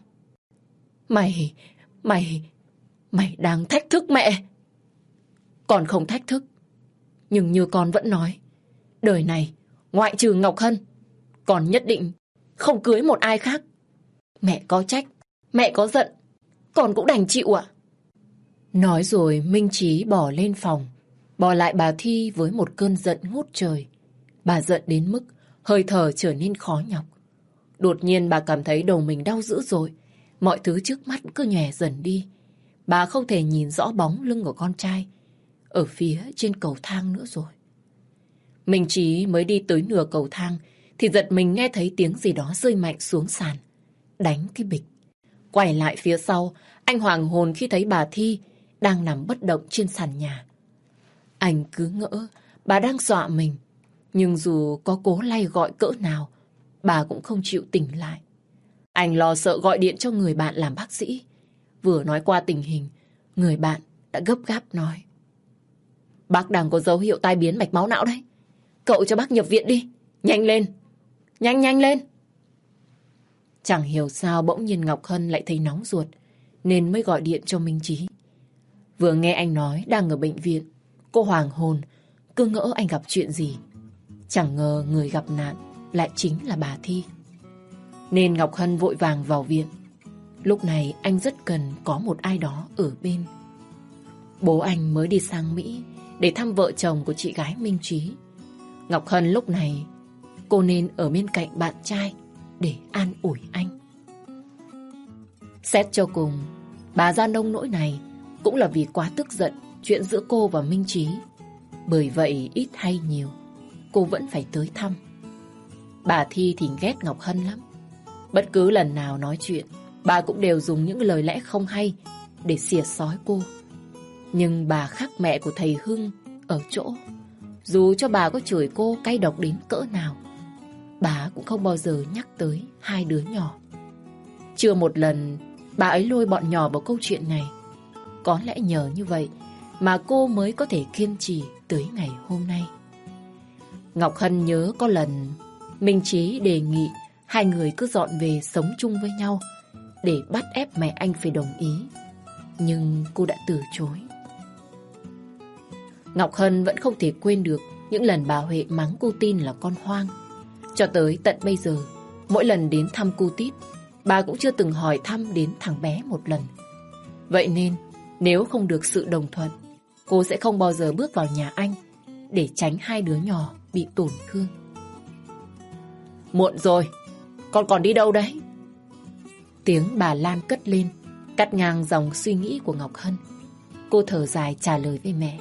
Mày đang thách thức mẹ. Con không thách thức. Nhưng như con vẫn nói, đời này Ngoại trừ Ngọc Hân, còn nhất định không cưới một ai khác. Mẹ có trách, mẹ có giận, con cũng đành chịu ạ. Nói rồi Minh Trí bỏ lên phòng, bỏ lại bà Thi với một cơn giận ngút trời. Bà giận đến mức hơi thở trở nên khó nhọc. Đột nhiên bà cảm thấy đầu mình đau dữ dội, mọi thứ trước mắt cứ nhòe dần đi. Bà không thể nhìn rõ bóng lưng của con trai ở phía trên cầu thang nữa rồi. Minh Trí mới đi tới nửa cầu thang thì giật mình nghe thấy tiếng gì đó rơi mạnh xuống sàn, đánh cái bịch. Quay lại phía sau, anh hoàng hồn khi thấy bà Thi đang nằm bất động trên sàn nhà. Anh cứ ngỡ bà đang dọa mình, nhưng dù có cố lay gọi cỡ nào, bà cũng không chịu tỉnh lại. Anh lo sợ gọi điện cho người bạn làm bác sĩ. Vừa nói qua tình hình, người bạn đã gấp gáp nói: Bác đang có dấu hiệu tai biến mạch máu não đấy. Cậu cho bác nhập viện đi. Nhanh lên. Nhanh lên. Chẳng hiểu sao bỗng nhiên Ngọc Hân lại thấy nóng ruột, nên mới gọi điện cho Minh Trí. Vừa nghe anh nói đang ở bệnh viện, cô hoàng hồn, cứ ngỡ anh gặp chuyện gì. Chẳng ngờ người gặp nạn lại chính là bà Thi. Nên Ngọc Hân vội vàng vào viện. Lúc này anh rất cần có một ai đó ở bên. Bố anh mới đi sang Mỹ để thăm vợ chồng của chị gái Minh Trí. Ngọc Hân lúc này cô nên ở bên cạnh bạn trai để an ủi anh. Xét cho cùng, bà ra nông nỗi này cũng là vì quá tức giận chuyện giữa cô và Minh Trí. Bởi vậy ít hay nhiều, cô vẫn phải tới thăm. Bà Thi thì ghét Ngọc Hân lắm. Bất cứ lần nào nói chuyện, bà cũng đều dùng những lời lẽ không hay để xỉa xói cô. Nhưng bà khác mẹ của thầy Hưng ở chỗ, dù cho bà có chửi cô cay độc đến cỡ nào, bà cũng không bao giờ nhắc tới hai đứa nhỏ. Chưa một lần bà ấy lôi bọn nhỏ vào câu chuyện này. Có lẽ nhờ như vậy mà cô mới có thể kiên trì tới ngày hôm nay. Ngọc Hân nhớ có lần Minh Trí đề nghị hai người cứ dọn về sống chung với nhau để bắt ép mẹ anh phải đồng ý. Nhưng cô đã từ chối. Ngọc Hân vẫn không thể quên được những lần bà Huệ mắng cô Tin là con hoang. Cho tới tận bây giờ, mỗi lần đến thăm cô Tít, bà cũng chưa từng hỏi thăm đến thằng bé một lần. Vậy nên, nếu không được sự đồng thuận, cô sẽ không bao giờ bước vào nhà anh để tránh hai đứa nhỏ bị tổn thương. Muộn rồi, con còn đi đâu đấy? Tiếng bà Lan cất lên, cắt ngang dòng suy nghĩ của Ngọc Hân. Cô thở dài trả lời với mẹ.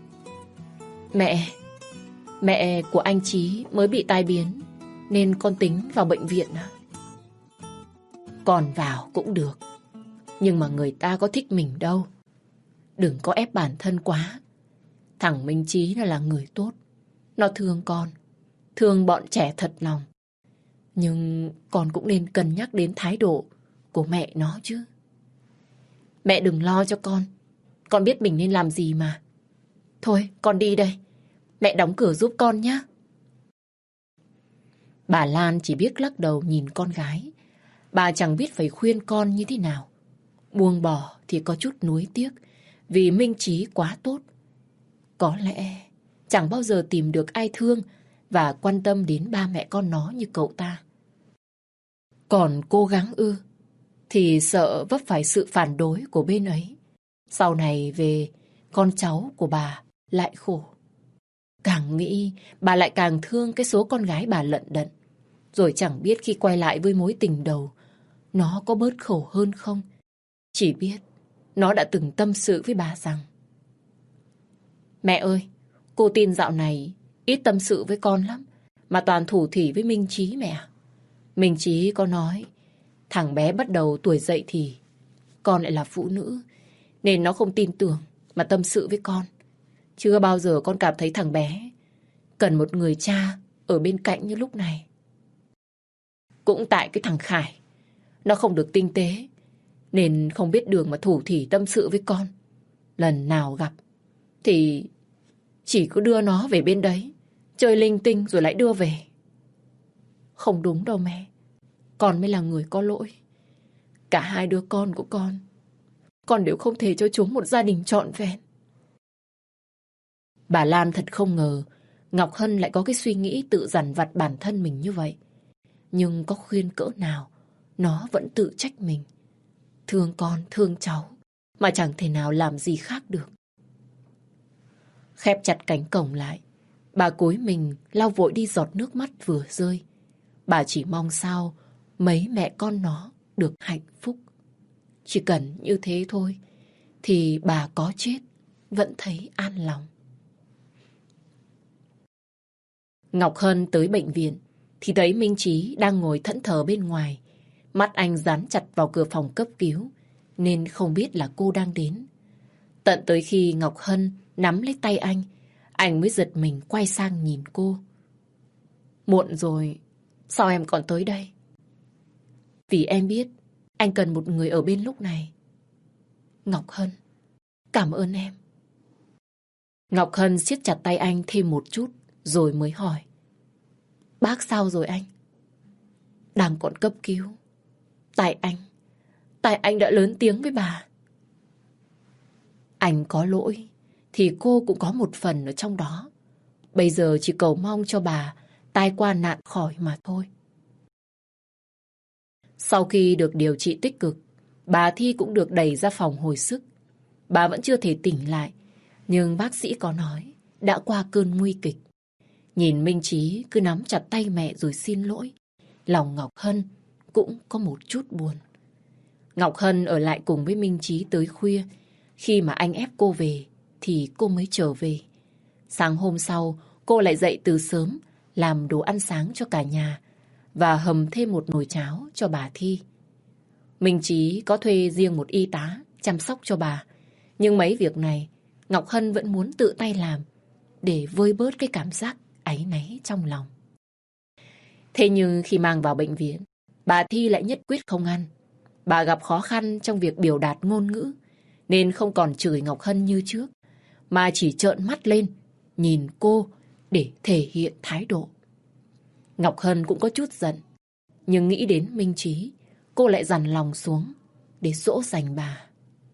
Mẹ của anh Trí mới bị tai biến, nên con tính vào bệnh viện à? Con vào cũng được, nhưng mà người ta có thích mình đâu. Đừng có ép bản thân quá. Thằng Minh Trí nó là người tốt. Nó thương con, thương bọn trẻ thật lòng. Nhưng con cũng nên cân nhắc đến thái độ của mẹ nó chứ. Mẹ đừng lo cho con biết mình nên làm gì mà. Thôi, con đi đây. Mẹ đóng cửa giúp con nhé. Bà Lan chỉ biết lắc đầu nhìn con gái. Bà chẳng biết phải khuyên con như thế nào. Buông bỏ thì có chút nuối tiếc, vì Minh Trí quá tốt. Có lẽ chẳng bao giờ tìm được ai thương và quan tâm đến ba mẹ con nó như cậu ta. Còn cố gắng thì sợ vấp phải sự phản đối của bên ấy. Sau này về con cháu của bà lại khổ. Càng nghĩ bà lại càng thương cái số con gái bà lận đận. Rồi chẳng biết khi quay lại với mối tình đầu, nó có bớt khổ hơn không. Chỉ biết nó đã từng tâm sự với bà rằng: Mẹ ơi, cô Tin dạo này ít tâm sự với con lắm, mà toàn thủ thỉ với Minh Trí mẹ. Minh Trí có nói thằng bé bắt đầu tuổi dậy thì con lại là phụ nữ, nên nó không tin tưởng mà tâm sự với con. Chưa bao giờ con cảm thấy thằng bé cần một người cha ở bên cạnh như lúc này. Cũng tại cái thằng Khải, nó không được tinh tế, nên không biết đường mà thủ thỉ tâm sự với con. Lần nào gặp thì chỉ cứ đưa nó về bên đấy, chơi linh tinh rồi lại đưa về. Không đúng đâu mẹ. Con mới là người có lỗi. Cả hai đứa con của con đều không thể cho chúng một gia đình trọn vẹn. Bà Lan thật không ngờ Ngọc Hân lại có cái suy nghĩ tự dằn vặt bản thân mình như vậy. Nhưng có khuyên cỡ nào, nó vẫn tự trách mình. Thương con, thương cháu, mà chẳng thể nào làm gì khác được. Khép chặt cánh cổng lại, bà cúi mình lau vội đi giọt nước mắt vừa rơi. Bà chỉ mong sao mấy mẹ con nó được hạnh phúc. Chỉ cần như thế thôi, thì bà có chết vẫn thấy an lòng. Ngọc Hân tới bệnh viện thì thấy Minh Chí đang ngồi thẫn thờ bên ngoài. Mắt anh dán chặt vào cửa phòng cấp cứu nên không biết là cô đang đến. Tận tới khi Ngọc Hân nắm lấy tay anh mới giật mình quay sang nhìn cô. Muộn rồi, sao em còn tới đây? Vì em biết anh cần một người ở bên lúc này. Ngọc Hân, cảm ơn em. Ngọc Hân siết chặt tay anh thêm một chút rồi mới hỏi. Bác sao rồi anh? Đang còn cấp cứu. Tại anh đã lớn tiếng với bà. Anh có lỗi thì cô cũng có một phần ở trong đó. Bây giờ chỉ cầu mong cho bà tai qua nạn khỏi mà thôi. Sau khi được điều trị tích cực, bà Thi cũng được đẩy ra phòng hồi sức. Bà vẫn chưa thể tỉnh lại, nhưng bác sĩ có nói đã qua cơn nguy kịch. Nhìn Minh Chí cứ nắm chặt tay mẹ rồi xin lỗi, lòng Ngọc Hân cũng có một chút buồn. Ngọc Hân ở lại cùng với Minh Chí tới khuya. Khi mà anh ép cô về thì cô mới trở về. Sáng hôm sau, cô lại dậy từ sớm làm đồ ăn sáng cho cả nhà và hầm thêm một nồi cháo cho bà Thi. Minh Chí có thuê riêng một y tá chăm sóc cho bà. Nhưng mấy việc này Ngọc Hân vẫn muốn tự tay làm để vơi bớt cái cảm giác áy náy trong lòng. Thế nhưng khi mang vào bệnh viện, bà Thi lại nhất quyết không ăn. Bà gặp khó khăn trong việc biểu đạt ngôn ngữ nên không còn chửi Ngọc Hân như trước, mà chỉ trợn mắt lên nhìn cô để thể hiện thái độ. Ngọc Hân cũng có chút giận, nhưng nghĩ đến Minh Chí, cô lại dằn lòng xuống để dỗ dành bà.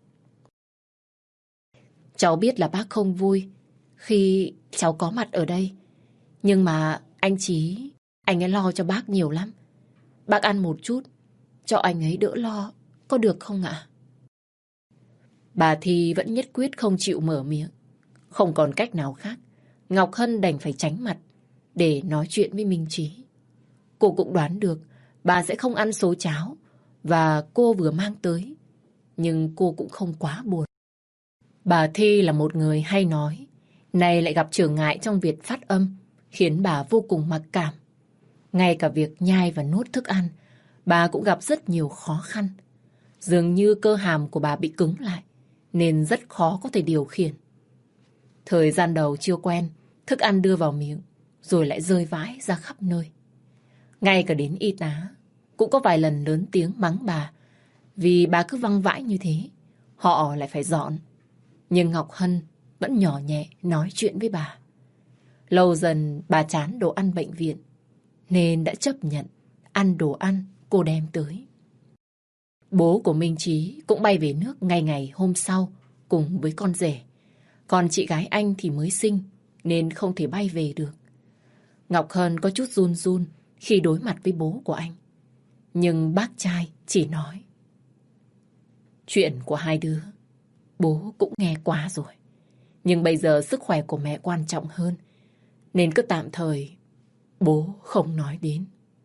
Cháu biết là bác không vui khi cháu có mặt ở đây, nhưng mà anh Chí, anh ấy lo cho bác nhiều lắm. Bác ăn một chút, cho anh ấy đỡ lo, có được không ạ? Bà Thi vẫn nhất quyết không chịu mở miệng. Không còn cách nào khác, Ngọc Hân đành phải tránh mặt để nói chuyện với Minh Chí. Cô cũng đoán được bà sẽ không ăn số cháo và cô vừa mang tới, nhưng cô cũng không quá buồn. Bà Thi là một người hay nói, nay lại gặp trở ngại trong việc phát âm, khiến bà vô cùng mặc cảm. Ngay cả việc nhai và nuốt thức ăn, bà cũng gặp rất nhiều khó khăn. Dường như cơ hàm của bà bị cứng lại, nên rất khó có thể điều khiển. Thời gian đầu chưa quen, thức ăn đưa vào miệng, rồi lại rơi vãi ra khắp nơi. Ngay cả đến y tá, cũng có vài lần lớn tiếng mắng bà, vì bà cứ văng vãi như thế, họ lại phải dọn. Nhưng Ngọc Hân vẫn nhỏ nhẹ nói chuyện với bà. Lâu dần bà chán đồ ăn bệnh viện, nên đã chấp nhận ăn đồ ăn cô đem tới. Bố của Minh Chí cũng bay về nước ngay ngày hôm sau cùng với con rể. Còn chị gái anh thì mới sinh nên không thể bay về được. Ngọc Hân có chút run run khi đối mặt với bố của anh. Nhưng bác trai chỉ nói: chuyện của hai đứa bố cũng nghe quá rồi. Nhưng bây giờ sức khỏe của mẹ quan trọng hơn, nên cứ tạm thời bố không nói đến.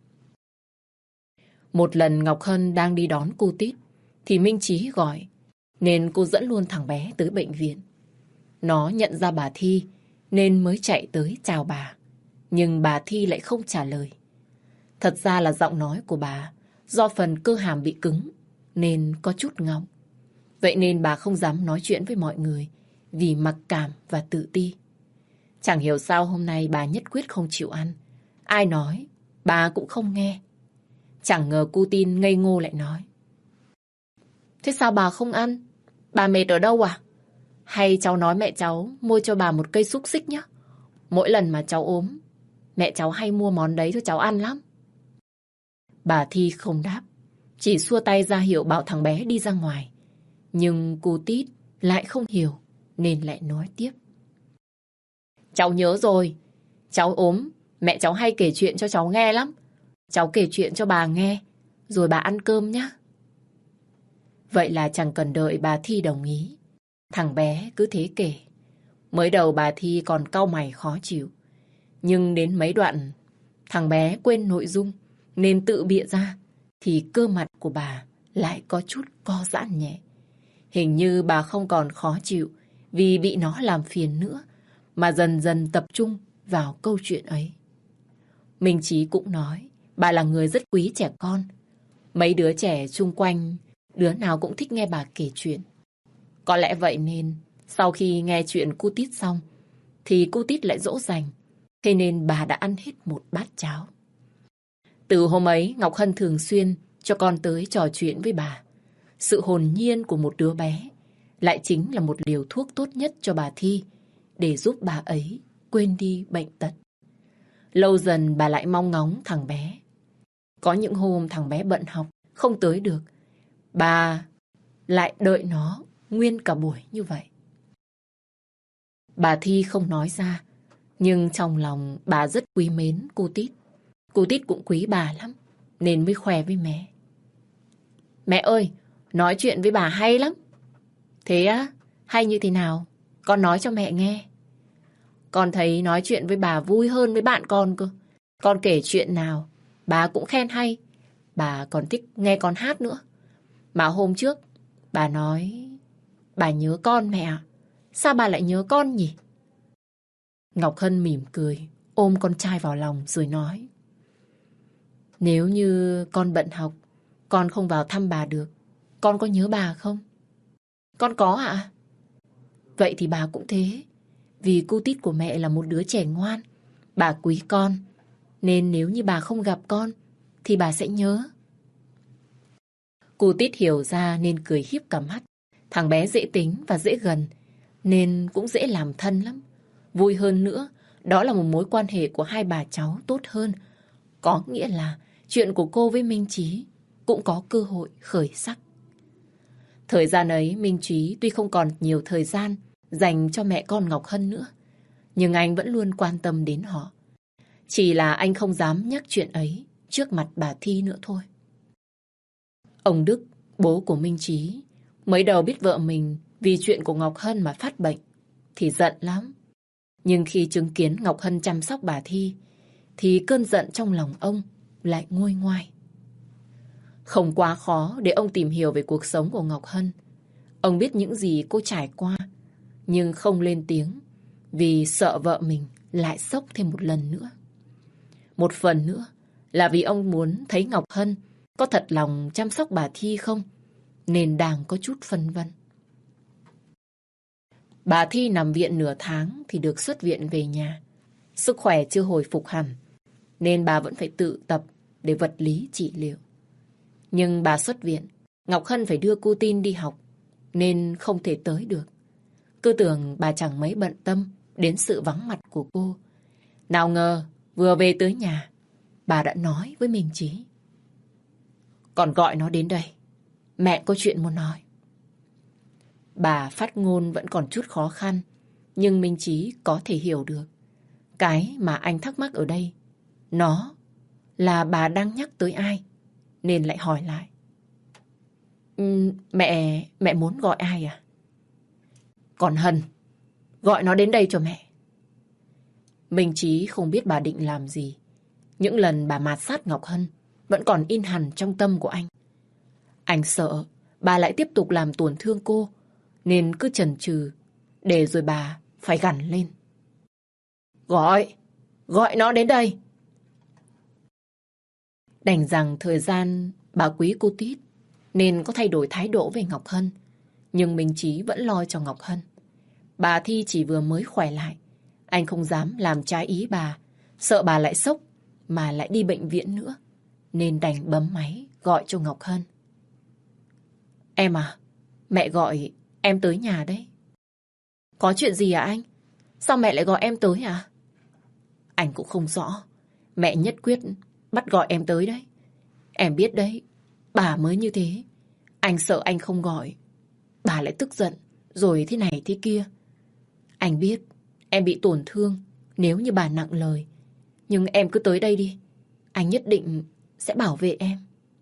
Một lần Ngọc Hân đang đi đón cô Tít thì Minh Chí gọi, nên cô dẫn luôn thằng bé tới bệnh viện. Nó nhận ra bà Thi nên mới chạy tới chào bà. Nhưng bà Thi lại không trả lời. Thật ra là giọng nói của bà do phần cơ hàm bị cứng nên có chút ngọng. Vậy nên bà không dám nói chuyện với mọi người vì mặc cảm và tự ti. Chẳng hiểu sao hôm nay bà nhất quyết không chịu ăn. Ai nói bà cũng không nghe. Chẳng ngờ cu Tin ngây ngô lại nói: thế sao bà không ăn? Bà mệt ở đâu à? Hay cháu nói mẹ cháu mua cho bà một cây xúc xích nhé. Mỗi lần mà cháu ốm, mẹ cháu hay mua món đấy cho cháu ăn lắm. Bà Thi không đáp, chỉ xua tay ra hiệu bảo thằng bé đi ra ngoài. Nhưng cô Tít lại không hiểu nên lại nói tiếp: cháu nhớ rồi, Cháu ốm, mẹ cháu hay kể chuyện cho cháu nghe lắm. Cháu kể chuyện cho bà nghe, rồi bà ăn cơm nhé. Vậy là chẳng cần đợi bà Thi đồng ý. Thằng bé cứ thế kể. Mới đầu bà Thi còn cau mày khó chịu. Nhưng đến mấy đoạn thằng bé quên nội dung nên tự bịa ra, thì cơ mặt của bà lại có chút co giãn nhẹ. Hình như bà không còn khó chịu vì bị nó làm phiền nữa, mà dần dần tập trung vào câu chuyện ấy. Minh Chí cũng nói bà là người rất quý trẻ con. Mấy đứa trẻ chung quanh đứa nào cũng thích nghe bà kể chuyện. Có lẽ vậy nên sau khi nghe chuyện cu Tít xong thì cu Tít lại dỗ dành. Thế nên bà đã ăn hết một bát cháo. Từ hôm ấy Ngọc Hân thường xuyên cho con tới trò chuyện với bà. Sự hồn nhiên của một đứa bé lại chính là một liều thuốc tốt nhất cho bà Thi để giúp bà ấy quên đi bệnh tật. Lâu dần bà lại mong ngóng thằng bé. Có những hôm thằng bé bận học không tới được, bà lại đợi nó nguyên cả buổi như vậy. Bà Thi không nói ra, nhưng trong lòng bà rất quý mến cô Tít. Cô Tít cũng quý bà lắm, nên mới khoe với mẹ. Mẹ ơi, nói chuyện với bà hay lắm. Thế á, hay như thế nào? Con nói cho mẹ nghe. Con thấy nói chuyện với bà vui hơn với bạn con cơ. Con kể chuyện nào, bà cũng khen hay. Bà còn thích nghe con hát nữa. Mà hôm trước, bà nói bà nhớ con mẹ à? Sao bà lại nhớ con nhỉ? Ngọc Hân mỉm cười, ôm con trai vào lòng rồi nói. Nếu như con bận học, con không vào thăm bà được, con có nhớ bà không? Con có ạ. Vậy thì bà cũng thế. Vì cô Tít của mẹ là một đứa trẻ ngoan, bà quý con, nên nếu như bà không gặp con thì bà sẽ nhớ. Cô Tít hiểu ra nên cười híp cả mắt. Thằng bé dễ tính và dễ gần, nên cũng dễ làm thân lắm. Vui hơn nữa, đó là một mối quan hệ của hai bà cháu tốt hơn. Có nghĩa là chuyện của cô với Minh Chí cũng có cơ hội khởi sắc. Thời gian ấy, Minh Chí tuy không còn nhiều thời gian dành cho mẹ con Ngọc Hân nữa, nhưng anh vẫn luôn quan tâm đến họ. Chỉ là anh không dám nhắc chuyện ấy trước mặt bà Thi nữa thôi. Ông Đức, bố của Minh Chí, mới đầu biết vợ mình vì chuyện của Ngọc Hân mà phát bệnh thì giận lắm. Nhưng khi chứng kiến Ngọc Hân chăm sóc bà Thi thì cơn giận trong lòng ông lại nguôi ngoai. Không quá khó để ông tìm hiểu về cuộc sống của Ngọc Hân. Ông biết những gì cô trải qua, nhưng không lên tiếng vì sợ vợ mình lại sốc thêm một lần nữa. Một phần nữa là vì ông muốn thấy Ngọc Hân có thật lòng chăm sóc bà Thi không, nên đang có chút phân vân. Bà Thi nằm viện nửa tháng thì được xuất viện về nhà. Sức khỏe chưa hồi phục hẳn, nên bà vẫn phải tự tập để vật lý trị liệu. Nhưng bà xuất viện, Ngọc Hân phải đưa cô Tin đi học, nên không thể tới được. Cứ tưởng bà chẳng mấy bận tâm đến sự vắng mặt của cô. Nào ngờ, vừa về tới nhà, bà đã nói với Minh Chí. Còn gọi nó đến đây, mẹ có chuyện muốn nói. Bà phát ngôn vẫn còn chút khó khăn, nhưng Minh Chí có thể hiểu được. Cái mà anh thắc mắc ở đây, nó là bà đang nhắc tới ai, nên lại hỏi lại. Mẹ muốn gọi ai à? Còn Hân, gọi nó đến đây cho mẹ. Minh Chí không biết bà định làm gì. Những lần bà mạt sát Ngọc Hân vẫn còn in hằn trong tâm của anh. Anh sợ bà lại tiếp tục làm tổn thương cô, nên cứ chần chừ, để rồi bà phải gằn lên. Gọi nó đến đây. Đành rằng thời gian bà quý cô Tít nên có thay đổi thái độ với Ngọc Hân. Nhưng Minh Chí vẫn lo cho Ngọc Hân. Bà Thi chỉ vừa mới khỏe lại. Anh không dám làm trái ý bà, sợ bà lại sốc mà lại đi bệnh viện nữa, nên đành bấm máy gọi cho Ngọc Hân. Em à, mẹ gọi em tới nhà đấy. Có chuyện gì à anh? Sao mẹ lại gọi em tới à? Anh cũng không rõ. Mẹ nhất quyết bắt gọi em tới đấy. Em biết đấy, bà mới như thế. Anh sợ anh không gọi, bà lại tức giận, rồi thế này thế kia. Anh biết em bị tổn thương, nếu như bà nặng lời. Nhưng em cứ tới đây đi. Anh nhất định sẽ bảo vệ em.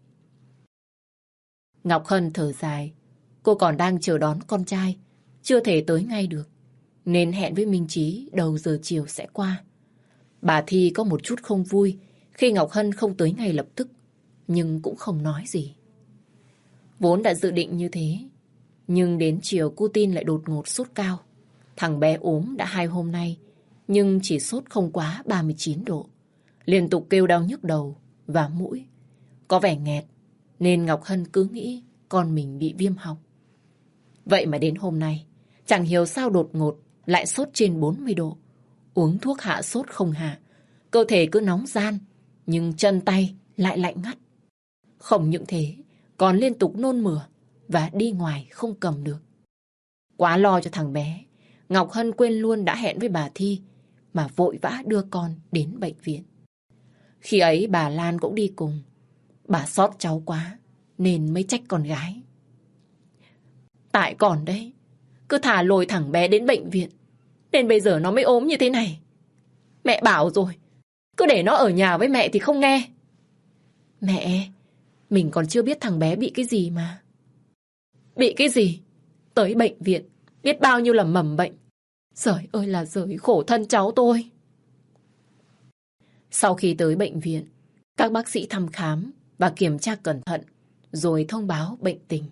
Ngọc Hân thở dài. Cô còn đang chờ đón con trai, chưa thể tới ngay được, nên hẹn với Minh Chí đầu giờ chiều sẽ qua. Bà Thi có một chút không vui khi Ngọc Hân không tới ngay lập tức, nhưng cũng không nói gì. Vốn đã dự định như thế, nhưng đến chiều cô tin lại đột ngột sốt cao. Thằng bé ốm đã 2 hôm nay, nhưng chỉ sốt không quá 39 độ. Liên tục kêu đau nhức đầu và mũi. Có vẻ nghẹt, nên Ngọc Hân cứ nghĩ con mình bị viêm họng. Vậy mà đến hôm nay, chẳng hiểu sao đột ngột lại sốt trên 40 độ. Uống thuốc hạ sốt không hạ, cơ thể cứ nóng ran, nhưng chân tay lại lạnh ngắt. Không những thế, còn liên tục nôn mửa và đi ngoài không cầm được. Quá lo cho thằng bé, Ngọc Hân quên luôn đã hẹn với bà Thi mà vội vã đưa con đến bệnh viện. Khi ấy bà Lan cũng đi cùng. Bà xót cháu quá nên mới trách con gái. Tại con đấy, cứ thả lôi thằng bé đến bệnh viện, nên bây giờ nó mới ốm như thế này. Mẹ bảo rồi, cứ để nó ở nhà với mẹ thì không nghe. Mẹ, mình còn chưa biết thằng bé bị cái gì mà. Bị cái gì? Tới bệnh viện, biết bao nhiêu là mầm bệnh. Giời ơi là giời, khổ thân cháu tôi. Sau khi tới bệnh viện, các bác sĩ thăm khám và kiểm tra cẩn thận, rồi thông báo bệnh tình.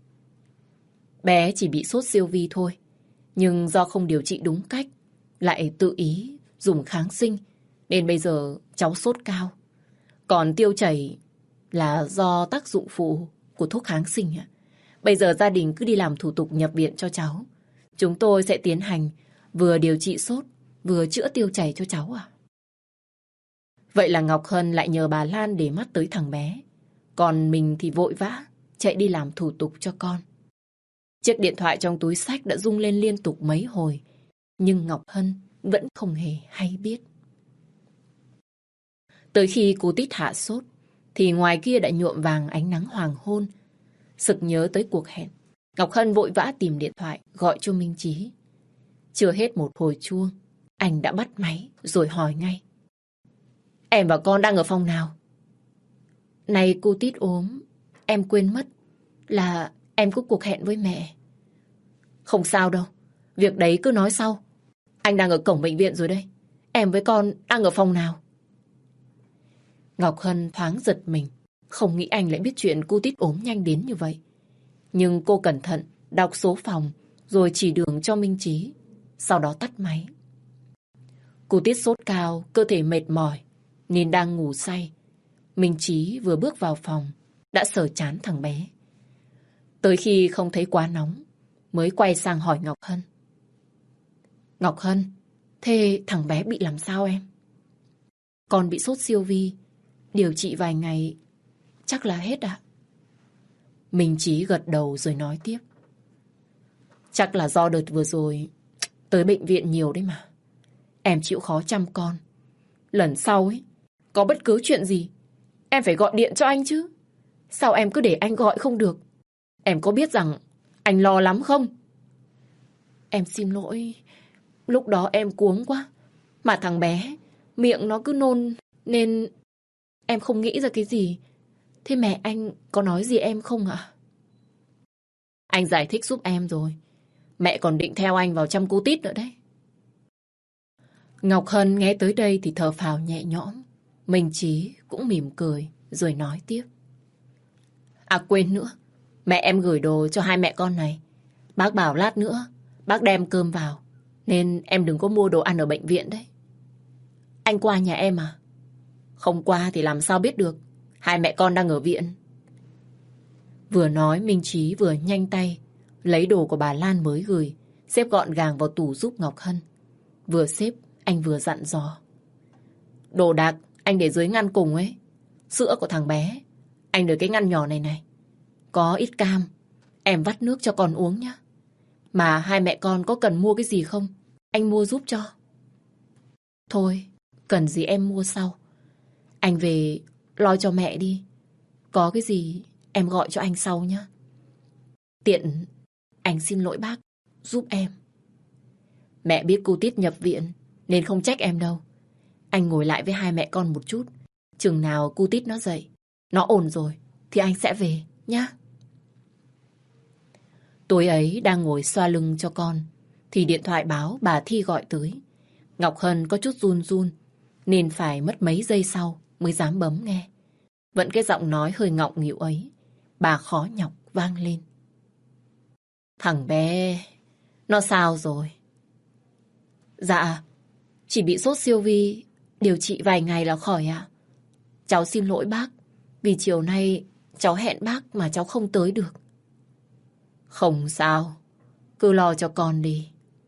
Bé chỉ bị sốt siêu vi thôi, nhưng do không điều trị đúng cách, lại tự ý dùng kháng sinh, nên bây giờ cháu sốt cao. Còn tiêu chảy là do tác dụng phụ của thuốc kháng sinh ạ. Bây giờ gia đình cứ đi làm thủ tục nhập viện cho cháu. Chúng tôi sẽ tiến hành vừa điều trị sốt, vừa chữa tiêu chảy cho cháu ạ. Vậy là Ngọc Hân lại nhờ bà Lan để mắt tới thằng bé. Còn mình thì vội vã chạy đi làm thủ tục cho con. Chiếc điện thoại trong túi xách đã rung lên liên tục mấy hồi, nhưng Ngọc Hân vẫn không hề hay biết. Tới khi cô Tít hạ sốt, thì ngoài kia đã nhuộm vàng ánh nắng hoàng hôn. Sực nhớ tới cuộc hẹn, Ngọc Hân vội vã tìm điện thoại gọi cho Minh Chí. Chưa hết một hồi chuông, anh đã bắt máy rồi hỏi ngay. Em và con đang ở phòng nào? Này cô Tít ốm, em quên mất là em có cuộc hẹn với mẹ. Không sao đâu, việc đấy cứ nói sau. Anh đang ở cổng bệnh viện rồi đây. Em với con đang ở phòng nào? Ngọc Hân thoáng giật mình, không nghĩ anh lại biết chuyện cô Tít ốm nhanh đến như vậy. Nhưng cô cẩn thận đọc số phòng rồi chỉ đường cho Minh Chí, sau đó tắt máy. Cô Tít sốt cao, cơ thể mệt mỏi nên đang ngủ say. Minh Chí vừa bước vào phòng đã sờ chán thằng bé. Tới khi không thấy quá nóng mới quay sang hỏi Ngọc Hân. Ngọc Hân, thế thằng bé bị làm sao em? Con bị sốt siêu vi, điều trị vài ngày chắc là hết ạ. Minh Chí gật đầu rồi nói tiếp. Chắc là do đợt vừa rồi tới bệnh viện nhiều đấy mà. Em chịu khó chăm con. Lần sau ấy, có bất cứ chuyện gì, em phải gọi điện cho anh chứ. Sao em cứ để anh gọi không được? Em có biết rằng anh lo lắm không? Em xin lỗi. Lúc đó em cuống quá. Mà thằng bé, miệng nó cứ nôn nên em không nghĩ ra cái gì. Thế mẹ anh có nói gì em không ạ? Anh giải thích giúp em rồi. Mẹ còn định theo anh vào chăm cô Tít nữa đấy. Ngọc Hân nghe tới đây thì thở phào nhẹ nhõm. Minh Chí cũng mỉm cười rồi nói tiếp. À quên nữa, mẹ em gửi đồ cho hai mẹ con này. Bác bảo lát nữa bác đem cơm vào, nên em đừng có mua đồ ăn ở bệnh viện đấy. Anh qua nhà em à? Không qua thì làm sao biết được. Hai mẹ con đang ở viện. Vừa nói Minh Chí vừa nhanh tay lấy đồ của bà Lan mới gửi, xếp gọn gàng vào tủ giúp Ngọc Hân. Vừa xếp anh vừa dặn dò. Đồ đạc anh để dưới ngăn cùng ấy. Sữa của thằng bé anh để cái ngăn nhỏ này này. Có ít cam, em vắt nước cho con uống nhé. Mà hai mẹ con có cần mua cái gì không? Anh mua giúp cho. Thôi, cần gì em mua sau. Anh về lo cho mẹ đi. Có cái gì em gọi cho anh sau nhé. Tiện, anh xin lỗi bác, giúp em. Mẹ biết cô Tít nhập viện nên không trách em đâu. Anh ngồi lại với hai mẹ con một chút. Chừng nào cu Tít nó dậy, nó ổn rồi, thì anh sẽ về, nhá. Tối ấy đang ngồi xoa lưng cho con, thì điện thoại báo bà Thi gọi tới. Ngọc Hân có chút run run, nên phải mất mấy giây sau mới dám bấm nghe. Vẫn cái giọng nói hơi ngọng nghịu ấy, bà khó nhọc vang lên. Thằng bé, nó sao rồi? Dạ, chỉ bị sốt siêu vi, điều trị vài ngày là khỏi ạ. Cháu xin lỗi bác, vì chiều nay cháu hẹn bác mà cháu không tới được. Không sao, cứ lo cho con đi.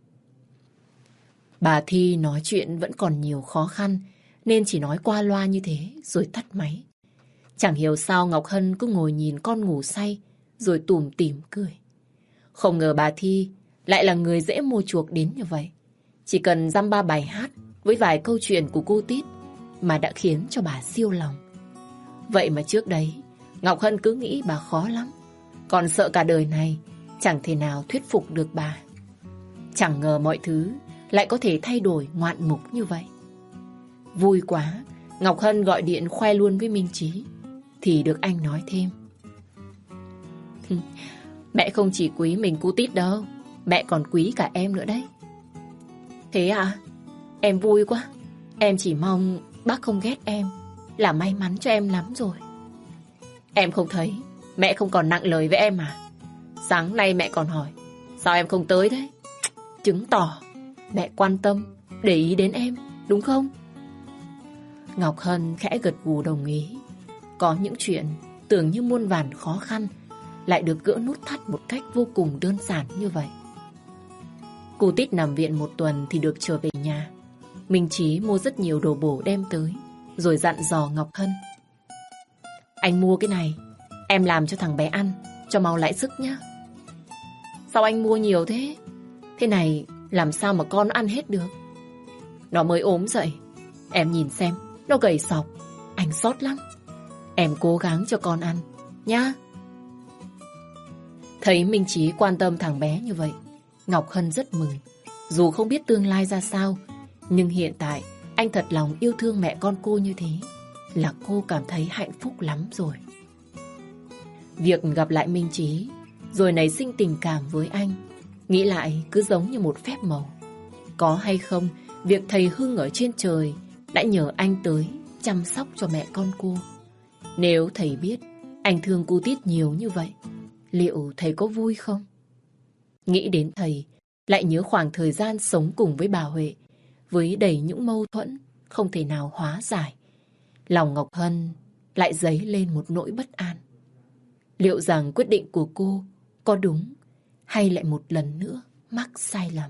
Bà Thi nói chuyện vẫn còn nhiều khó khăn, nên chỉ nói qua loa như thế rồi tắt máy. Chẳng hiểu sao Ngọc Hân cứ ngồi nhìn con ngủ say, rồi tủm tỉm cười. Không ngờ bà Thi lại là người dễ mua chuộc đến như vậy. Chỉ cần dăm ba bài hát với vài câu chuyện của cô Tít mà đã khiến cho bà siêu lòng. Vậy mà trước đấy, Ngọc Hân cứ nghĩ bà khó lắm, còn sợ cả đời này chẳng thể nào thuyết phục được bà. Chẳng ngờ mọi thứ lại có thể thay đổi ngoạn mục như vậy. Vui quá, Ngọc Hân gọi điện khoe luôn với Minh Trí, thì được anh nói thêm. Mẹ không chỉ quý mình cu Tít đâu, mẹ còn quý cả em nữa đấy. Thế à? Em vui quá. Em chỉ mong bác không ghét em là may mắn cho em lắm rồi. Em không thấy mẹ không còn nặng lời với em à? Sáng nay mẹ còn hỏi sao em không tới đấy. Chứng tỏ mẹ quan tâm, để ý đến em, đúng không? Ngọc Hân khẽ gật gù đồng ý. Có những chuyện tưởng như muôn vàn khó khăn lại được gỡ nút thắt một cách vô cùng đơn giản như vậy. Cô Tít nằm viện một tuần thì được trở về nhà. Minh Trí mua rất nhiều đồ bổ đem tới, rồi dặn dò Ngọc Hân. Anh mua cái này, em làm cho thằng bé ăn, cho mau lại sức nhá. Sao anh mua nhiều thế? Thế này làm sao mà con nó ăn hết được? Nó mới ốm dậy, em nhìn xem, nó gầy sọc, anh xót lắm. Em cố gắng cho con ăn, nhá. Thấy Minh Trí quan tâm thằng bé như vậy, Ngọc Hân rất mừng. Dù không biết tương lai ra sao, nhưng hiện tại anh thật lòng yêu thương mẹ con cô như thế là cô cảm thấy hạnh phúc lắm rồi. Việc gặp lại Minh Trí rồi nảy sinh tình cảm với anh, nghĩ lại cứ giống như một phép màu. Có hay không, việc thầy Hưng ở trên trời đã nhờ anh tới chăm sóc cho mẹ con cô. Nếu thầy biết anh thương cô Tít nhiều như vậy, liệu thầy có vui không? Nghĩ đến thầy, lại nhớ khoảng thời gian sống cùng với bà Huệ, với đầy những mâu thuẫn không thể nào hóa giải. Lòng Ngọc Hân lại dấy lên một nỗi bất an. Liệu rằng quyết định của cô có đúng, hay lại một lần nữa mắc sai lầm?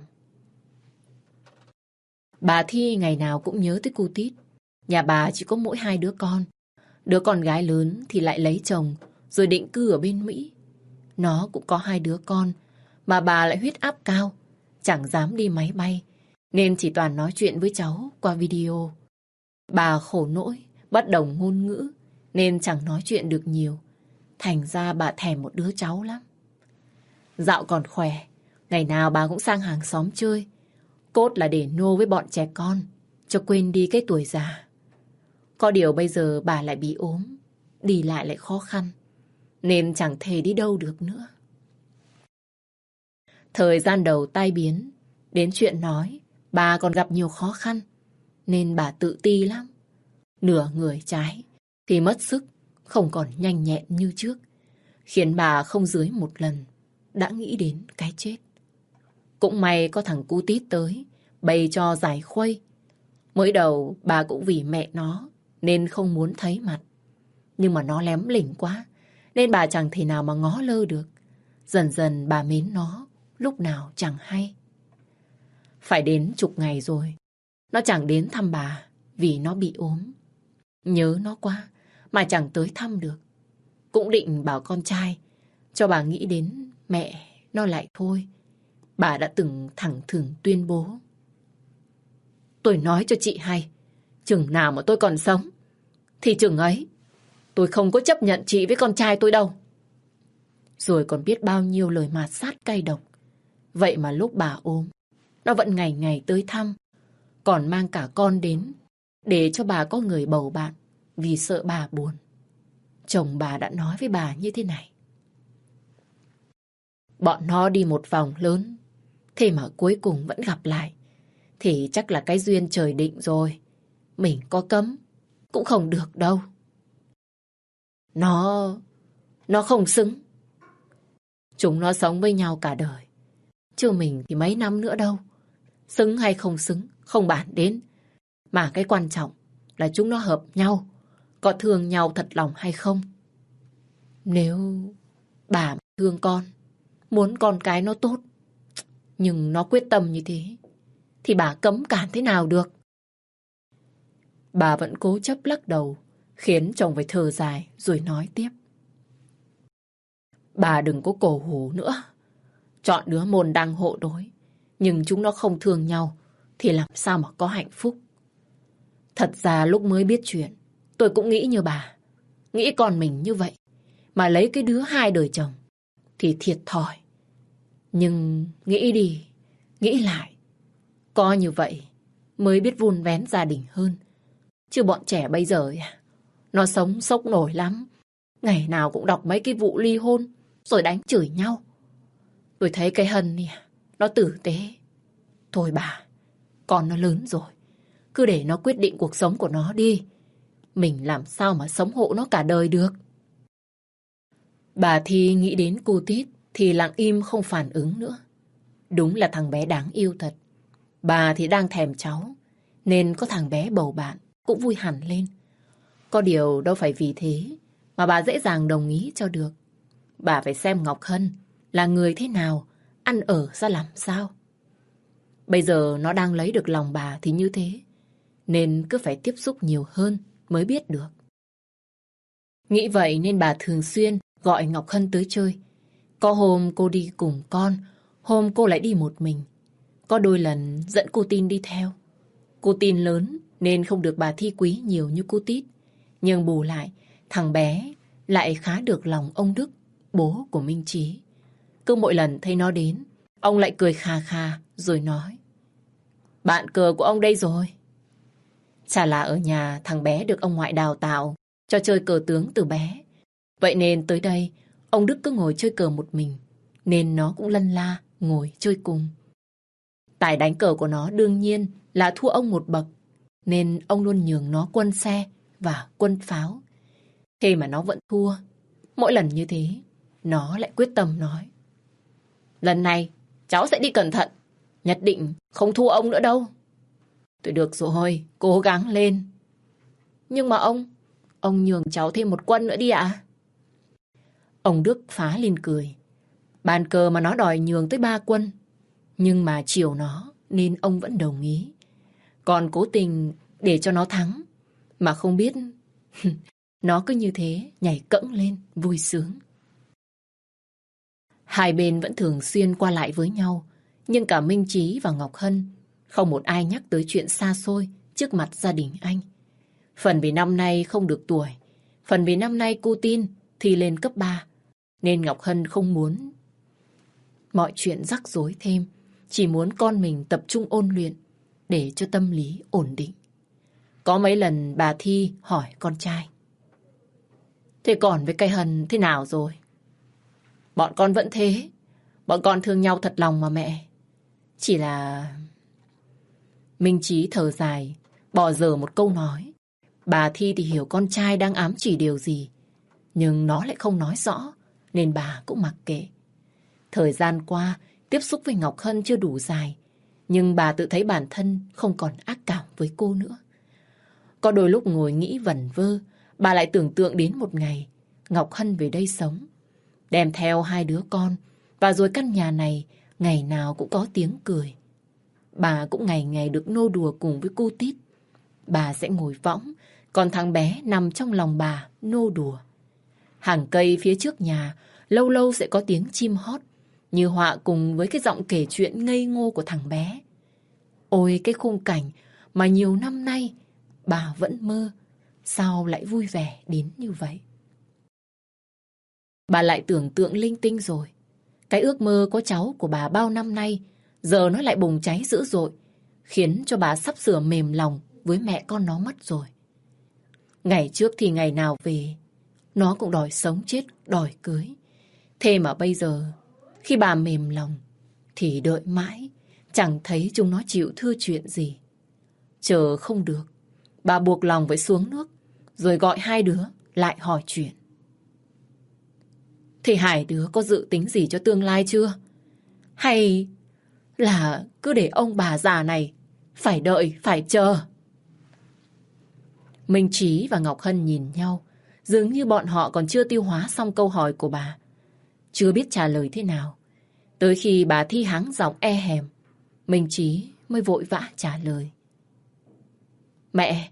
Bà Thi ngày nào cũng nhớ tới cô Tít. Nhà bà chỉ có mỗi 2 đứa con. Đứa con gái lớn thì lại lấy chồng rồi định cư ở bên Mỹ. Nó cũng có 2 đứa con, mà bà lại huyết áp cao, chẳng dám đi máy bay, nên chỉ toàn nói chuyện với cháu qua video. Bà khổ nỗi, bất đồng ngôn ngữ, nên chẳng nói chuyện được nhiều. Thành ra bà thèm một đứa cháu lắm. Dạo còn khỏe, ngày nào bà cũng sang hàng xóm chơi. Cốt là để nô với bọn trẻ con, cho quên đi cái tuổi già. Có điều bây giờ bà lại bị ốm, đi lại lại khó khăn, nên chẳng thể đi đâu được nữa. Thời gian đầu tai biến, đến chuyện nói, bà còn gặp nhiều khó khăn, nên bà tự ti lắm. Nửa người trái thì mất sức, không còn nhanh nhẹn như trước, khiến bà không dưới một lần đã nghĩ đến cái chết. Cũng may có thằng cu Tít tới, bày cho giải khuây. Mới đầu bà cũng vì mẹ nó nên không muốn thấy mặt. Nhưng mà nó lém lỉnh quá, nên bà chẳng thể nào mà ngó lơ được. Dần dần bà mến nó, lúc nào chẳng hay. Phải đến chục ngày rồi, nó chẳng đến thăm bà vì nó bị ốm. Nhớ nó quá mà chẳng tới thăm được. Cũng định bảo con trai cho bà nghĩ đến mẹ nó lại thôi. Bà đã từng thẳng thừng tuyên bố. Tôi nói cho chị hay, chừng nào mà tôi còn sống thì chừng ấy tôi không có chấp nhận chị với con trai tôi đâu. Rồi còn biết bao nhiêu lời mạt sát cay độc. Vậy mà lúc bà ốm, nó vẫn ngày ngày tới thăm. còn mang cả con đến để cho bà có người bầu bạn vì sợ bà buồn. Chồng bà đã nói với bà như thế này: bọn nó đi một vòng lớn, thế mà cuối cùng vẫn gặp lại, thì chắc là cái duyên trời định rồi. Mình có cấm cũng không được đâu. Nó không xứng. Chúng nó sống với nhau cả đời, chứ mình thì mấy năm nữa đâu. Xứng hay không xứng không bàn đến, mà cái quan trọng là chúng nó hợp nhau, có thương nhau thật lòng hay không. Nếu bà thương con, muốn con cái nó tốt, nhưng nó quyết tâm như thế, thì bà cấm cản thế nào được. Bà vẫn cố chấp lắc đầu, khiến chồng phải thở dài rồi nói tiếp: bà đừng có cổ hủ nữa. Chọn đứa môn đăng hộ đối, nhưng chúng nó không thương nhau, thì làm sao mà có hạnh phúc. Thật ra lúc mới biết chuyện, tôi cũng nghĩ như bà. Nghĩ con mình như vậy, mà lấy cái đứa hai đời chồng, thì thiệt thòi. Nhưng nghĩ đi, nghĩ lại, có như vậy mới biết vun vén gia đình hơn. Chứ bọn trẻ bây giờ nó sống sốc nổi lắm. Ngày nào cũng đọc mấy cái vụ ly hôn, rồi đánh chửi nhau. Tôi thấy cái Hân nè, nó tử tế. Thôi bà, con nó lớn rồi, cứ để nó quyết định cuộc sống của nó đi. Mình làm sao mà sống hộ nó cả đời được. Bà Thi nghĩ đến cô Tít thì lặng im không phản ứng nữa. Đúng là thằng bé đáng yêu thật. Bà thì đang thèm cháu, nên có thằng bé bầu bạn cũng vui hẳn lên. Có điều đâu phải vì thế mà bà dễ dàng đồng ý cho được. Bà phải xem Ngọc Hân là người thế nào, ăn ở ra làm sao. Bây giờ nó đang lấy được lòng bà thì như thế, nên cứ phải tiếp xúc nhiều hơn mới biết được. Nghĩ vậy nên bà thường xuyên gọi Ngọc Hân tới chơi. Có hôm cô đi cùng con, hôm cô lại đi một mình. Có đôi lần dẫn cô Tin đi theo. Cô Tin lớn nên không được bà Thi quý nhiều như cô Tít. Nhưng bù lại, thằng bé lại khá được lòng ông Đức, bố của Minh Trí. Cứ mỗi lần thấy nó đến, ông lại cười khà khà rồi nói: bạn cờ của ông đây rồi. Chả là ở nhà thằng bé được ông ngoại đào tạo cho chơi cờ tướng từ bé. Vậy nên tới đây, ông Đức cứ ngồi chơi cờ một mình, nên nó cũng lân la ngồi chơi cùng. Tài đánh cờ của nó đương nhiên là thua ông một bậc, nên ông luôn nhường nó quân xe và quân pháo. Thế mà nó vẫn thua. Mỗi lần như thế, nó lại quyết tâm nói: lần này cháu sẽ đi cẩn thận, nhất định không thua ông nữa đâu. Tôi được rồi, cố gắng lên. Nhưng mà ông nhường cháu thêm một quân nữa đi ạ. Ông Đức phá lên cười. Bàn cờ mà nó đòi nhường tới 3 quân, nhưng mà chiều nó nên ông vẫn đồng ý. Còn cố tình để cho nó thắng, mà không biết nó cứ như thế nhảy cẫng lên vui sướng. Hai bên vẫn thường xuyên qua lại với nhau, nhưng cả Minh Trí và Ngọc Hân không một ai nhắc tới chuyện xa xôi trước mặt gia đình anh. Phần vì năm nay không được tuổi, phần vì năm nay cô Tin thi lên cấp 3, nên Ngọc Hân không muốn mọi chuyện rắc rối thêm, chỉ muốn con mình tập trung ôn luyện để cho tâm lý ổn định. Có mấy lần bà Thi hỏi con trai: thế còn với cây Hân thế nào rồi? Bọn con vẫn thế, bọn con thương nhau thật lòng mà mẹ. Chỉ là... Minh Trí thở dài, bỏ dở một câu nói. Bà Thi thì hiểu con trai đang ám chỉ điều gì, nhưng nó lại không nói rõ, nên bà cũng mặc kệ. Thời gian qua, tiếp xúc với Ngọc Hân chưa đủ dài, nhưng bà tự thấy bản thân không còn ác cảm với cô nữa. Có đôi lúc ngồi nghĩ vẩn vơ, bà lại tưởng tượng đến một ngày Ngọc Hân về đây sống, đem theo 2 đứa con, và rồi căn nhà này ngày nào cũng có tiếng cười. Bà cũng ngày ngày được nô đùa cùng với cô Tít. Bà sẽ ngồi võng, còn thằng bé nằm trong lòng bà nô đùa. Hàng cây phía trước nhà lâu lâu sẽ có tiếng chim hót, như họa cùng với cái giọng kể chuyện ngây ngô của thằng bé. Ôi cái khung cảnh mà nhiều năm nay bà vẫn mơ, sao lại vui vẻ đến như vậy? Bà lại tưởng tượng linh tinh rồi. Cái ước mơ có cháu của bà bao năm nay giờ nó lại bùng cháy dữ dội. khiến cho bà sắp sửa mềm lòng với mẹ con nó mất rồi. Ngày trước thì ngày nào về, nó cũng đòi sống chết, đòi cưới. Thế mà bây giờ, khi bà mềm lòng, thì đợi mãi, chẳng thấy chúng nó chịu thưa chuyện gì. Chờ không được, bà buộc lòng phải xuống nước, rồi gọi hai đứa lại hỏi chuyện. Thì hai đứa có dự tính gì cho tương lai chưa? Hay là cứ để ông bà già này phải đợi, phải chờ? Minh Trí và Ngọc Hân nhìn nhau, dường như bọn họ còn chưa tiêu hóa xong câu hỏi của bà. Chưa biết trả lời thế nào. Tới khi bà Thi hắng giọng e hèm, Minh Trí mới vội vã trả lời. Mẹ,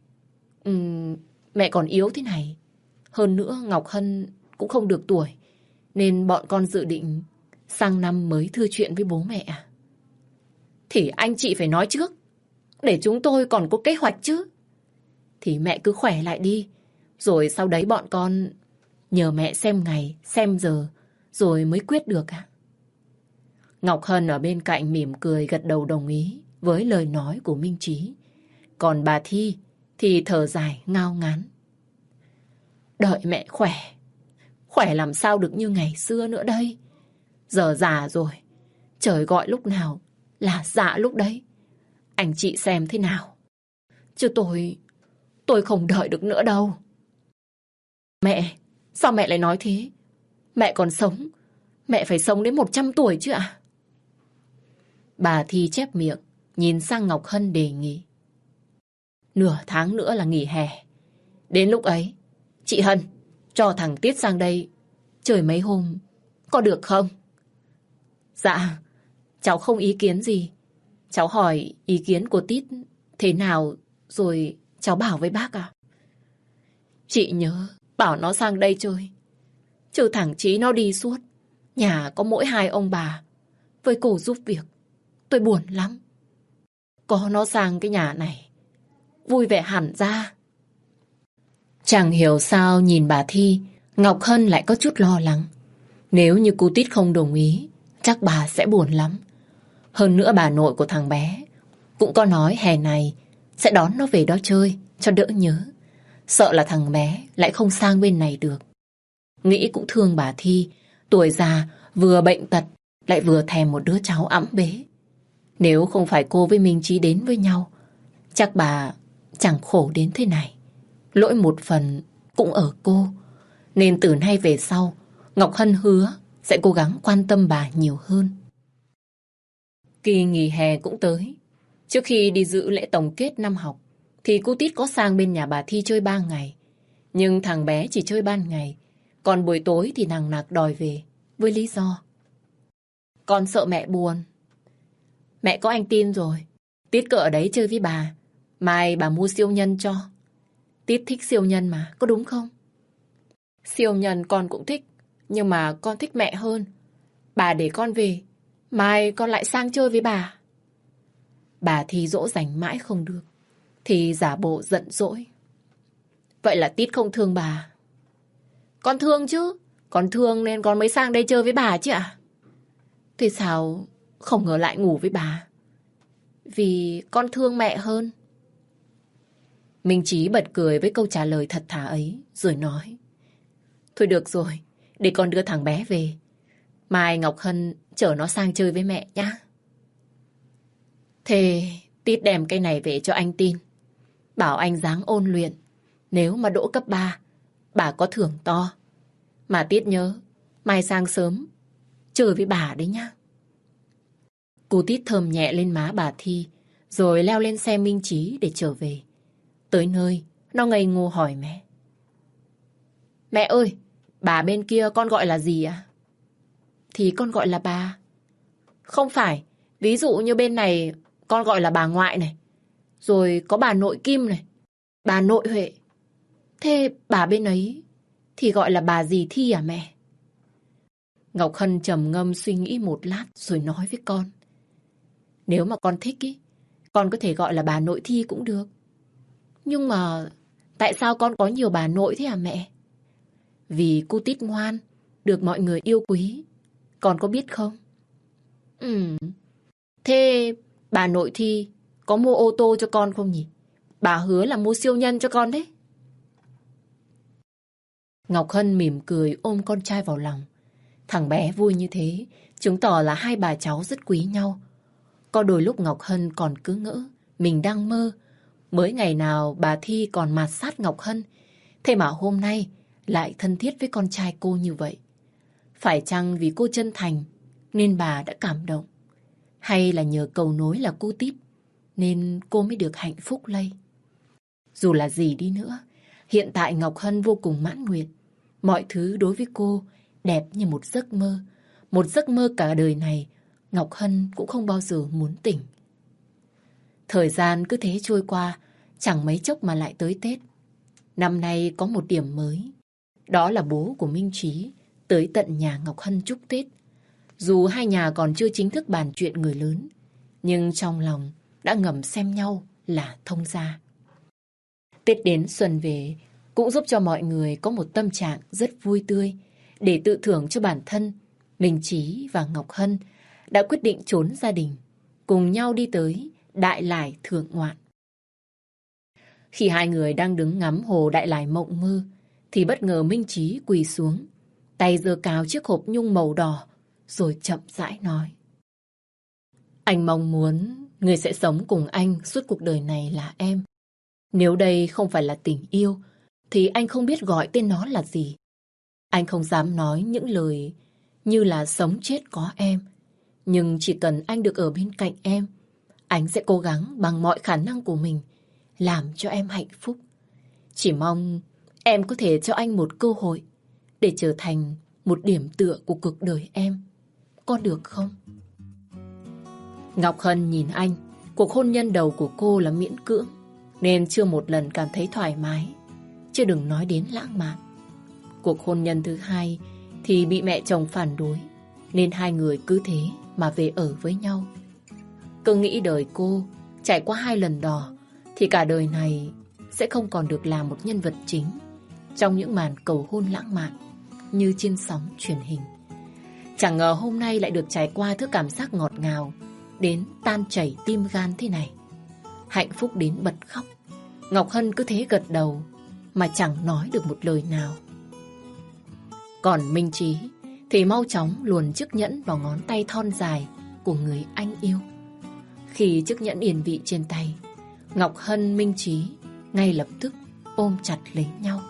mẹ còn yếu thế này. Hơn nữa Ngọc Hân cũng không được tuổi, nên bọn con dự định sang năm mới thưa chuyện với bố mẹ. Thì anh chị phải nói trước, để chúng tôi còn có kế hoạch chứ. Thì mẹ cứ khỏe lại đi, rồi sau đấy bọn con nhờ mẹ xem ngày, xem giờ, rồi mới quyết được ạ. Ngọc Hân ở bên cạnh mỉm cười gật đầu đồng ý với lời nói của Minh Trí. Còn bà Thi thì thở dài ngao ngán. Đợi mẹ khỏe, khỏe làm sao được như ngày xưa nữa đây. Giờ già rồi, trời gọi lúc nào là dạ lúc đấy. Anh chị xem thế nào. Chứ tôi không đợi được nữa đâu. Mẹ, sao mẹ lại nói thế? Mẹ còn sống, mẹ phải sống đến 100 tuổi chứ ạ? Bà Thi chép miệng, nhìn sang Ngọc Hân đề nghị. Nửa tháng nữa là nghỉ hè. Đến lúc ấy, chị Hân, cho thằng Tiết sang đây chơi mấy hôm, có được không? Dạ, cháu không ý kiến gì. Cháu hỏi ý kiến của Tít thế nào rồi cháu bảo với bác à? Chị nhớ bảo nó sang đây chơi. Chứ thằng Chí nó đi suốt. Nhà có mỗi hai ông bà với cô giúp việc. Tôi buồn lắm. Có nó sang cái nhà này, vui vẻ hẳn ra. Chẳng hiểu sao nhìn bà Thi, Ngọc Hân lại có chút lo lắng. Nếu như cô Tít không đồng ý, chắc bà sẽ buồn lắm. Hơn nữa bà nội của thằng bé cũng có nói hè này sẽ đón nó về đó chơi cho đỡ nhớ. Sợ là thằng bé lại không sang bên này được. Nghĩ cũng thương bà Thi, tuổi già vừa bệnh tật lại vừa thèm một đứa cháu ẵm bế. Nếu không phải cô với Minh Trí đến với nhau, chắc bà chẳng khổ đến thế này. Lỗi một phần cũng ở cô. Nên từ nay về sau, Ngọc Hân hứa sẽ cố gắng quan tâm bà nhiều hơn. Kỳ nghỉ hè cũng tới. Trước khi đi dự lễ tổng kết năm học, thì cô Tít có sang bên nhà bà Thi chơi 3 ngày. Nhưng thằng bé chỉ chơi ban ngày, còn buổi tối thì nằng nặc đòi về, với lý do: con sợ mẹ buồn. Mẹ có anh tin rồi, Tít cứ ở đấy chơi với bà. Mai bà mua siêu nhân cho. Tít thích siêu nhân mà, có đúng không? Siêu nhân con cũng thích, nhưng mà con thích mẹ hơn. Bà để con về, mai con lại sang chơi với bà. Bà thì dỗ dành mãi không được, thì giả bộ giận dỗi. Vậy là Tít không thương bà? Con thương chứ, con thương nên con mới sang đây chơi với bà chứ ạ. Thì sao không ngờ lại ngủ với bà? Vì con thương mẹ hơn. Minh Trí bật cười với câu trả lời thật thà ấy, rồi nói: Thôi được rồi, để con đưa thằng bé về. Mai Ngọc Hân chở nó sang chơi với mẹ nhá. Thế Tít đem cái này về cho anh tin. Bảo anh ráng ôn luyện. Nếu mà đỗ cấp 3, bà có thưởng to. Mà Tít nhớ, mai sang sớm chơi với bà đấy nhá. Cô Tít thơm nhẹ lên má bà Thi, rồi leo lên xe Minh Trí để trở về. Tới nơi, nó ngây ngô hỏi mẹ: Mẹ ơi, bà bên kia con gọi là gì ạ? Thì con gọi là bà. Không phải, ví dụ như bên này con gọi là bà ngoại này, rồi có bà nội Kim này, bà nội Huệ. Thế bà bên ấy thì gọi là bà gì Thi à mẹ? Ngọc Hân trầm ngâm suy nghĩ một lát rồi nói với con: Nếu mà con thích ý, con có thể gọi là bà nội Thi cũng được. Nhưng mà tại sao con có nhiều bà nội thế hả mẹ? Vì cô Tít ngoan, được mọi người yêu quý. Con có biết không? Thế bà nội Thi có mua ô tô cho con không nhỉ? Bà hứa là mua siêu nhân cho con đấy. Ngọc Hân mỉm cười ôm con trai vào lòng. Thằng bé vui như thế, chứng tỏ là hai bà cháu rất quý nhau. Có đôi lúc Ngọc Hân còn cứ ngỡ mình đang mơ. Mới ngày nào bà Thi còn mạt sát Ngọc Hân, thế mà hôm nay lại thân thiết với con trai cô như vậy. Phải chăng vì cô chân thành nên bà đã cảm động? Hay là nhờ cầu nối là cô Típ nên cô mới được hạnh phúc lây? Dù là gì đi nữa, hiện tại Ngọc Hân vô cùng mãn nguyện. Mọi thứ đối với cô đẹp như một giấc mơ. Một giấc mơ cả đời này Ngọc Hân cũng không bao giờ muốn tỉnh. Thời gian cứ thế trôi qua, chẳng mấy chốc mà lại tới Tết. Năm nay có một điểm mới. Đó là bố của Minh Trí tới tận nhà Ngọc Hân chúc Tết. Dù hai nhà còn chưa chính thức bàn chuyện người lớn, nhưng trong lòng đã ngầm xem nhau là thông gia. Tết đến xuân về cũng giúp cho mọi người có một tâm trạng rất vui tươi. Để tự thưởng cho bản thân, Minh Trí và Ngọc Hân đã quyết định trốn gia đình, cùng nhau đi tới Đại Lải thưởng ngoạn. Khi hai người đang đứng ngắm hồ Đại Lải mộng mơ, thì bất ngờ Minh Trí quỳ xuống, tay giơ cao chiếc hộp nhung màu đỏ, rồi chậm rãi nói: Anh mong muốn người sẽ sống cùng anh suốt cuộc đời này là em. Nếu đây không phải là tình yêu, thì anh không biết gọi tên nó là gì. Anh không dám nói những lời như là sống chết có em. Nhưng chỉ cần anh được ở bên cạnh em, anh sẽ cố gắng bằng mọi khả năng của mình làm cho em hạnh phúc. Chỉ mong em có thể cho anh một cơ hội để trở thành một điểm tựa của cuộc đời em. Có được không? Ngọc Hân nhìn anh. Cuộc hôn nhân đầu của cô là miễn cưỡng, nên chưa một lần cảm thấy thoải mái, chứ đừng nói đến lãng mạn. Cuộc hôn nhân thứ hai thì bị mẹ chồng phản đối, nên hai người cứ thế mà về ở với nhau. Cứ nghĩ đời cô trải qua 2 lần đò thì cả đời này sẽ không còn được làm một nhân vật chính trong những màn cầu hôn lãng mạn như trên sóng truyền hình. Chẳng ngờ hôm nay lại được trải qua thứ cảm giác ngọt ngào đến tan chảy tim gan thế này. Hạnh phúc đến bật khóc. Ngọc Hân cứ thế gật đầu mà chẳng nói được một lời nào. Còn Minh Trí thì mau chóng luồn chiếc nhẫn vào ngón tay thon dài của người anh yêu. Khi chiếc nhẫn yên vị trên tay, Ngọc Hân, Minh Trí ngay lập tức ôm chặt lấy nhau.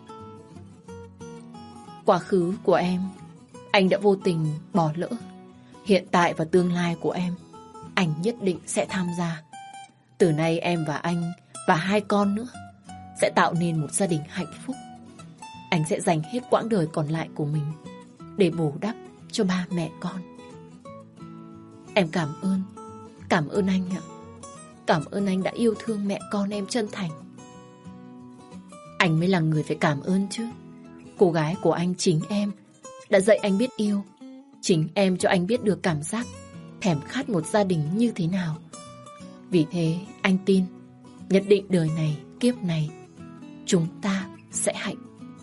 Quá khứ của em, anh đã vô tình bỏ lỡ. Hiện tại và tương lai của em, anh nhất định sẽ tham gia. Từ nay em và anh và 2 con nữa sẽ tạo nên một gia đình hạnh phúc. Anh sẽ dành hết quãng đời còn lại của mình để bù đắp cho ba mẹ con. Em cảm ơn anh ạ. Cảm ơn anh đã yêu thương mẹ con em chân thành. Anh mới là người phải cảm ơn chứ. Cô gái của anh chính em đã dạy anh biết yêu. Chính em cho anh biết được cảm giác thèm khát một gia đình như thế nào. Vì thế anh tin nhất định đời này, kiếp này chúng ta sẽ hạnh.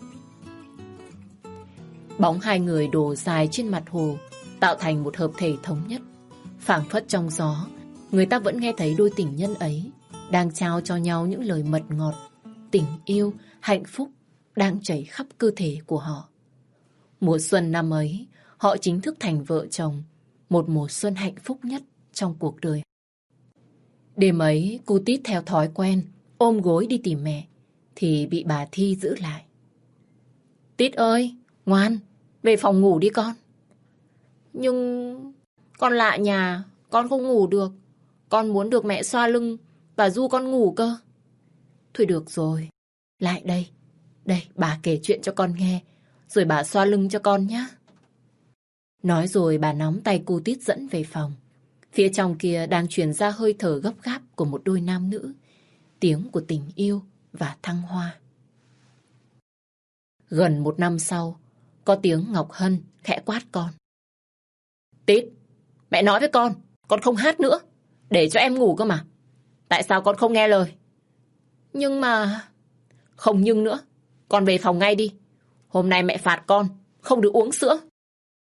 Bóng hai người đổ dài trên mặt hồ, tạo thành một hợp thể thống nhất. Phảng phất trong gió, người ta vẫn nghe thấy đôi tình nhân ấy đang trao cho nhau những lời mật ngọt. Tình yêu, hạnh phúc đang chảy khắp cơ thể của họ. Mùa xuân năm ấy, họ chính thức thành vợ chồng. Một mùa xuân hạnh phúc nhất trong cuộc đời. Đêm ấy, cô Tít theo thói quen ôm gối đi tìm mẹ thì bị bà Thi giữ lại. Tít ơi, ngoan, về phòng ngủ đi con. Nhưng con lạ nhà, con không ngủ được. Con muốn được mẹ xoa lưng và du con ngủ cơ. Thôi được rồi, lại đây. Đây, bà kể chuyện cho con nghe, rồi bà xoa lưng cho con nhé. Nói rồi bà nắm tay cô Tít dẫn về phòng. Phía trong kia đang truyền ra hơi thở gấp gáp của một đôi nam nữ. Tiếng của tình yêu và thăng hoa. Gần 1 năm sau, có tiếng Ngọc Hân khẽ quát con. Tít, mẹ nói với con không hát nữa. Để cho em ngủ cơ mà. Tại sao con không nghe lời? Nhưng mà... Không nhưng nữa, con về phòng ngay đi. Hôm nay mẹ phạt con, không được uống sữa.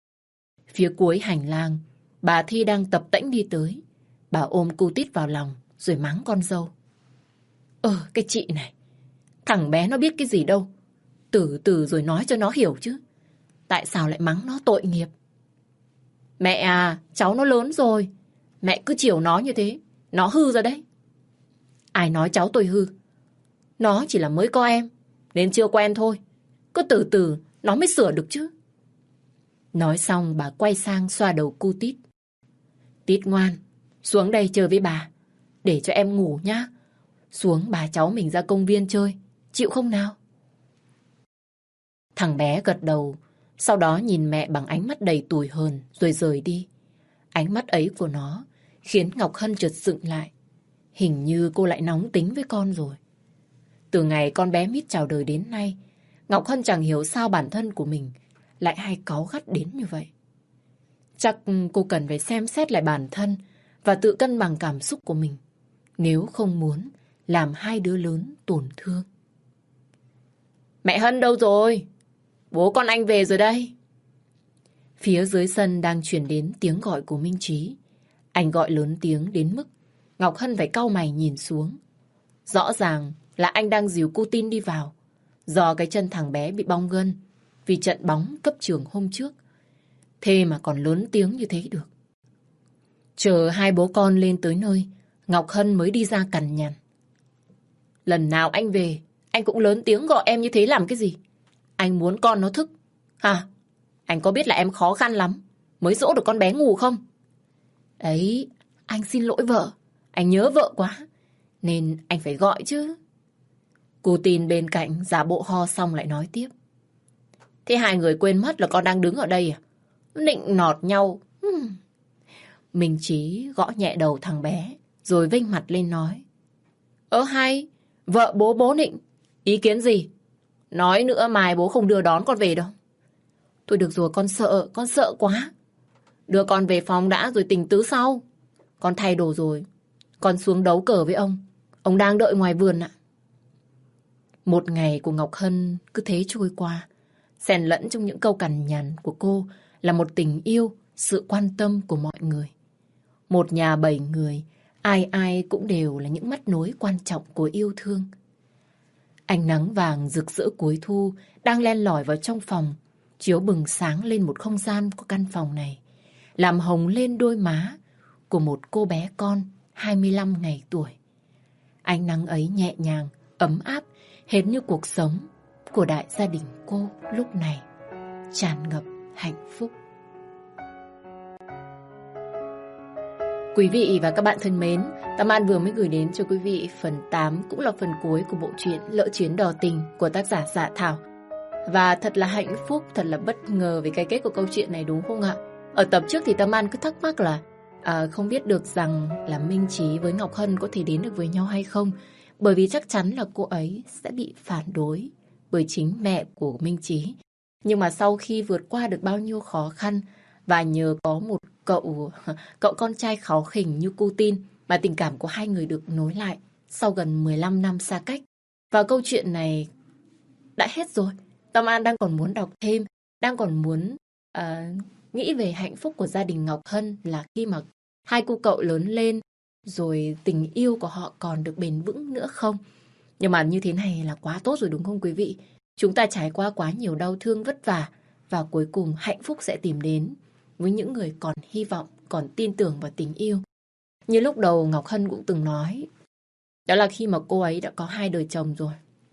Phía cuối hành lang, bà Thi đang tập tễnh đi tới. Bà ôm cô Tít vào lòng, rồi mắng con dâu. Cái chị này, thằng bé nó biết cái gì đâu. Từ từ rồi nói cho nó hiểu chứ. Tại sao lại mắng nó tội nghiệp? Mẹ à, cháu nó lớn rồi. Mẹ cứ chiều nó như thế, nó hư ra đấy. Ai nói cháu tôi hư? Nó chỉ là mới có em, nên chưa quen thôi. Cứ từ từ, nó mới sửa được chứ. Nói xong bà quay sang xoa đầu cu Tít. Tít ngoan, xuống đây chơi với bà. Để cho em ngủ nhá. Xuống bà cháu mình ra công viên chơi. Chịu không nào? Thằng bé gật đầu. Sau đó nhìn mẹ bằng ánh mắt đầy tủi hờn rồi rời đi. Ánh mắt ấy của nó khiến Ngọc Hân chợt sững lại. Hình như cô lại nóng tính với con rồi. Từ ngày con bé Mít chào đời đến nay, Ngọc Hân chẳng hiểu sao bản thân của mình lại hay cáu gắt đến như vậy. Chắc cô cần phải xem xét lại bản thân và tự cân bằng cảm xúc của mình, nếu không muốn làm hai đứa lớn tổn thương. Mẹ Hân đâu rồi? Bố con anh về rồi đây. Phía dưới sân đang truyền đến tiếng gọi của Minh Trí. Anh gọi lớn tiếng đến mức Ngọc Hân phải cau mày nhìn xuống. Rõ ràng là anh đang dìu cô Tin đi vào, do cái chân thằng bé bị bong gân vì trận bóng cấp trường hôm trước. Thế mà còn lớn tiếng như thế được. Chờ hai bố con lên tới nơi, Ngọc Hân mới đi ra cằn nhằn. Lần nào anh về, anh cũng lớn tiếng gọi em như thế làm cái gì? Anh muốn con nó thức hả? Anh có biết là em khó khăn lắm mới dỗ được con bé ngủ không? Ấy, anh xin lỗi vợ. Anh nhớ vợ quá nên anh phải gọi chứ. Cô Tin bên cạnh giả bộ ho xong lại nói tiếp. Thế hai người quên mất là con đang đứng ở đây à? Nịnh nọt nhau. Minh Trí gõ nhẹ đầu thằng bé rồi vênh mặt lên nói. Hay, vợ bố nịnh. Ý kiến gì? Nói nữa mai bố không đưa đón con về đâu. Thôi được rồi, con sợ quá. Đưa con về phòng đã rồi tình tứ sau. Con thay đồ rồi, con xuống đấu cờ với ông. Ông đang đợi ngoài vườn ạ. Một ngày của Ngọc Hân cứ thế trôi qua. Xen lẫn trong những câu cằn nhằn của cô là một tình yêu, sự quan tâm của mọi người. Một nhà 7 người, ai ai cũng đều là những mắt nối quan trọng của yêu thương. Ánh nắng vàng rực rỡ cuối thu đang len lỏi vào trong phòng, chiếu bừng sáng lên một không gian của căn phòng này, làm hồng lên đôi má của một cô bé con 25 ngày tuổi. Ánh nắng ấy nhẹ nhàng, ấm áp, hệt như cuộc sống của đại gia đình cô lúc này, tràn ngập hạnh phúc. Quý vị và các bạn thân mến, Tâm An vừa mới gửi đến cho quý vị phần 8, cũng là phần cuối của bộ truyện Lỡ Chuyến Đò Tình của tác giả Dạ Thảo. Và thật là hạnh phúc, thật là bất ngờ về cái kết của câu chuyện này, đúng không ạ? Ở tập trước thì Tâm An cứ thắc mắc là không biết được rằng là Minh Trí với Ngọc Hân có thể đến được với nhau hay không. Bởi vì chắc chắn là cô ấy sẽ bị phản đối bởi chính mẹ của Minh Trí. Nhưng mà sau khi vượt qua được bao nhiêu khó khăn và nhờ có một cậu con trai kháu khỉnh như cô Tin mà tình cảm của hai người được nối lại sau gần 15 năm xa cách. Và câu chuyện này đã hết rồi. Tâm An đang còn muốn đọc thêm, đang còn muốn nghĩ về hạnh phúc của gia đình Ngọc Hân là khi mà hai cô cậu lớn lên rồi tình yêu của họ còn được bền vững nữa không. Nhưng mà như thế này là quá tốt rồi đúng không quý vị? Chúng ta trải qua quá nhiều đau thương vất vả và cuối cùng hạnh phúc sẽ tìm đến với những người còn hy vọng, còn tin tưởng vào tình yêu. Như lúc đầu Ngọc Hân cũng từng nói, đó là khi mà cô ấy đã có 2 đời chồng rồi.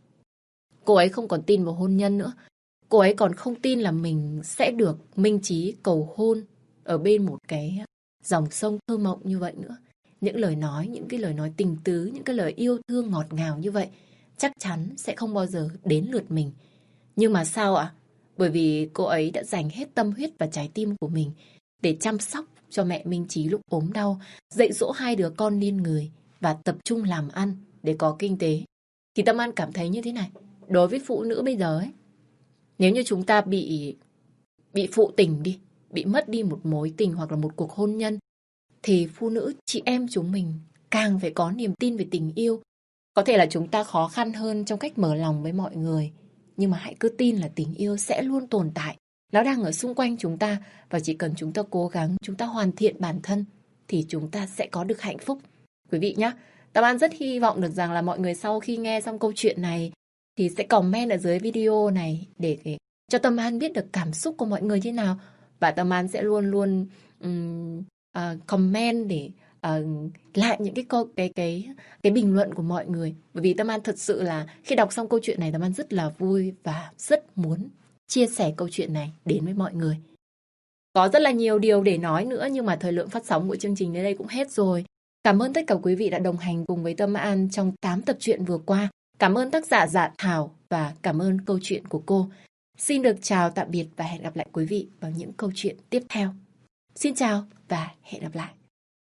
Cô ấy không còn tin vào hôn nhân nữa. Cô ấy còn không tin là mình sẽ được Minh Trí cầu hôn ở bên một cái dòng sông thơ mộng như vậy nữa. Những lời nói, những cái lời nói tình tứ, những cái lời yêu thương ngọt ngào như vậy chắc chắn sẽ không bao giờ đến lượt mình. Nhưng mà sao ạ? Bởi vì cô ấy đã dành hết tâm huyết và trái tim của mình để chăm sóc cho mẹ Minh Trí lúc ốm đau, dạy dỗ 2 đứa con nên người và tập trung làm ăn để có kinh tế. Thì Tâm An cảm thấy như thế này, đối với phụ nữ bây giờ ấy, nếu như chúng ta bị phụ tình đi, bị mất đi một mối tình hoặc là một cuộc hôn nhân, thì phụ nữ chị em chúng mình càng phải có niềm tin về tình yêu. Có thể là chúng ta khó khăn hơn trong cách mở lòng với mọi người, nhưng mà hãy cứ tin là tình yêu sẽ luôn tồn tại. Nó đang ở xung quanh chúng ta và chỉ cần chúng ta cố gắng, chúng ta hoàn thiện bản thân thì chúng ta sẽ có được hạnh phúc. Quý vị nhé, Tâm An rất hy vọng được rằng là mọi người sau khi nghe xong câu chuyện này thì sẽ comment ở dưới video này để cho Tâm An biết được cảm xúc của mọi người thế nào. Và Tâm An sẽ luôn luôn comment để lại những cái bình luận của mọi người. Bởi vì Tâm An thật sự là khi đọc xong câu chuyện này Tâm An rất là vui và rất muốn chia sẻ câu chuyện này đến với mọi người. Có rất là nhiều điều để nói nữa nhưng mà thời lượng phát sóng của chương trình đến đây cũng hết rồi. Cảm ơn tất cả quý vị đã đồng hành cùng với Tâm An trong 8 tập truyện vừa qua. Cảm ơn tác giả Dạ Thảo và cảm ơn câu chuyện của cô. Xin được chào tạm biệt và hẹn gặp lại quý vị vào những câu chuyện tiếp theo. Xin chào và hẹn gặp lại.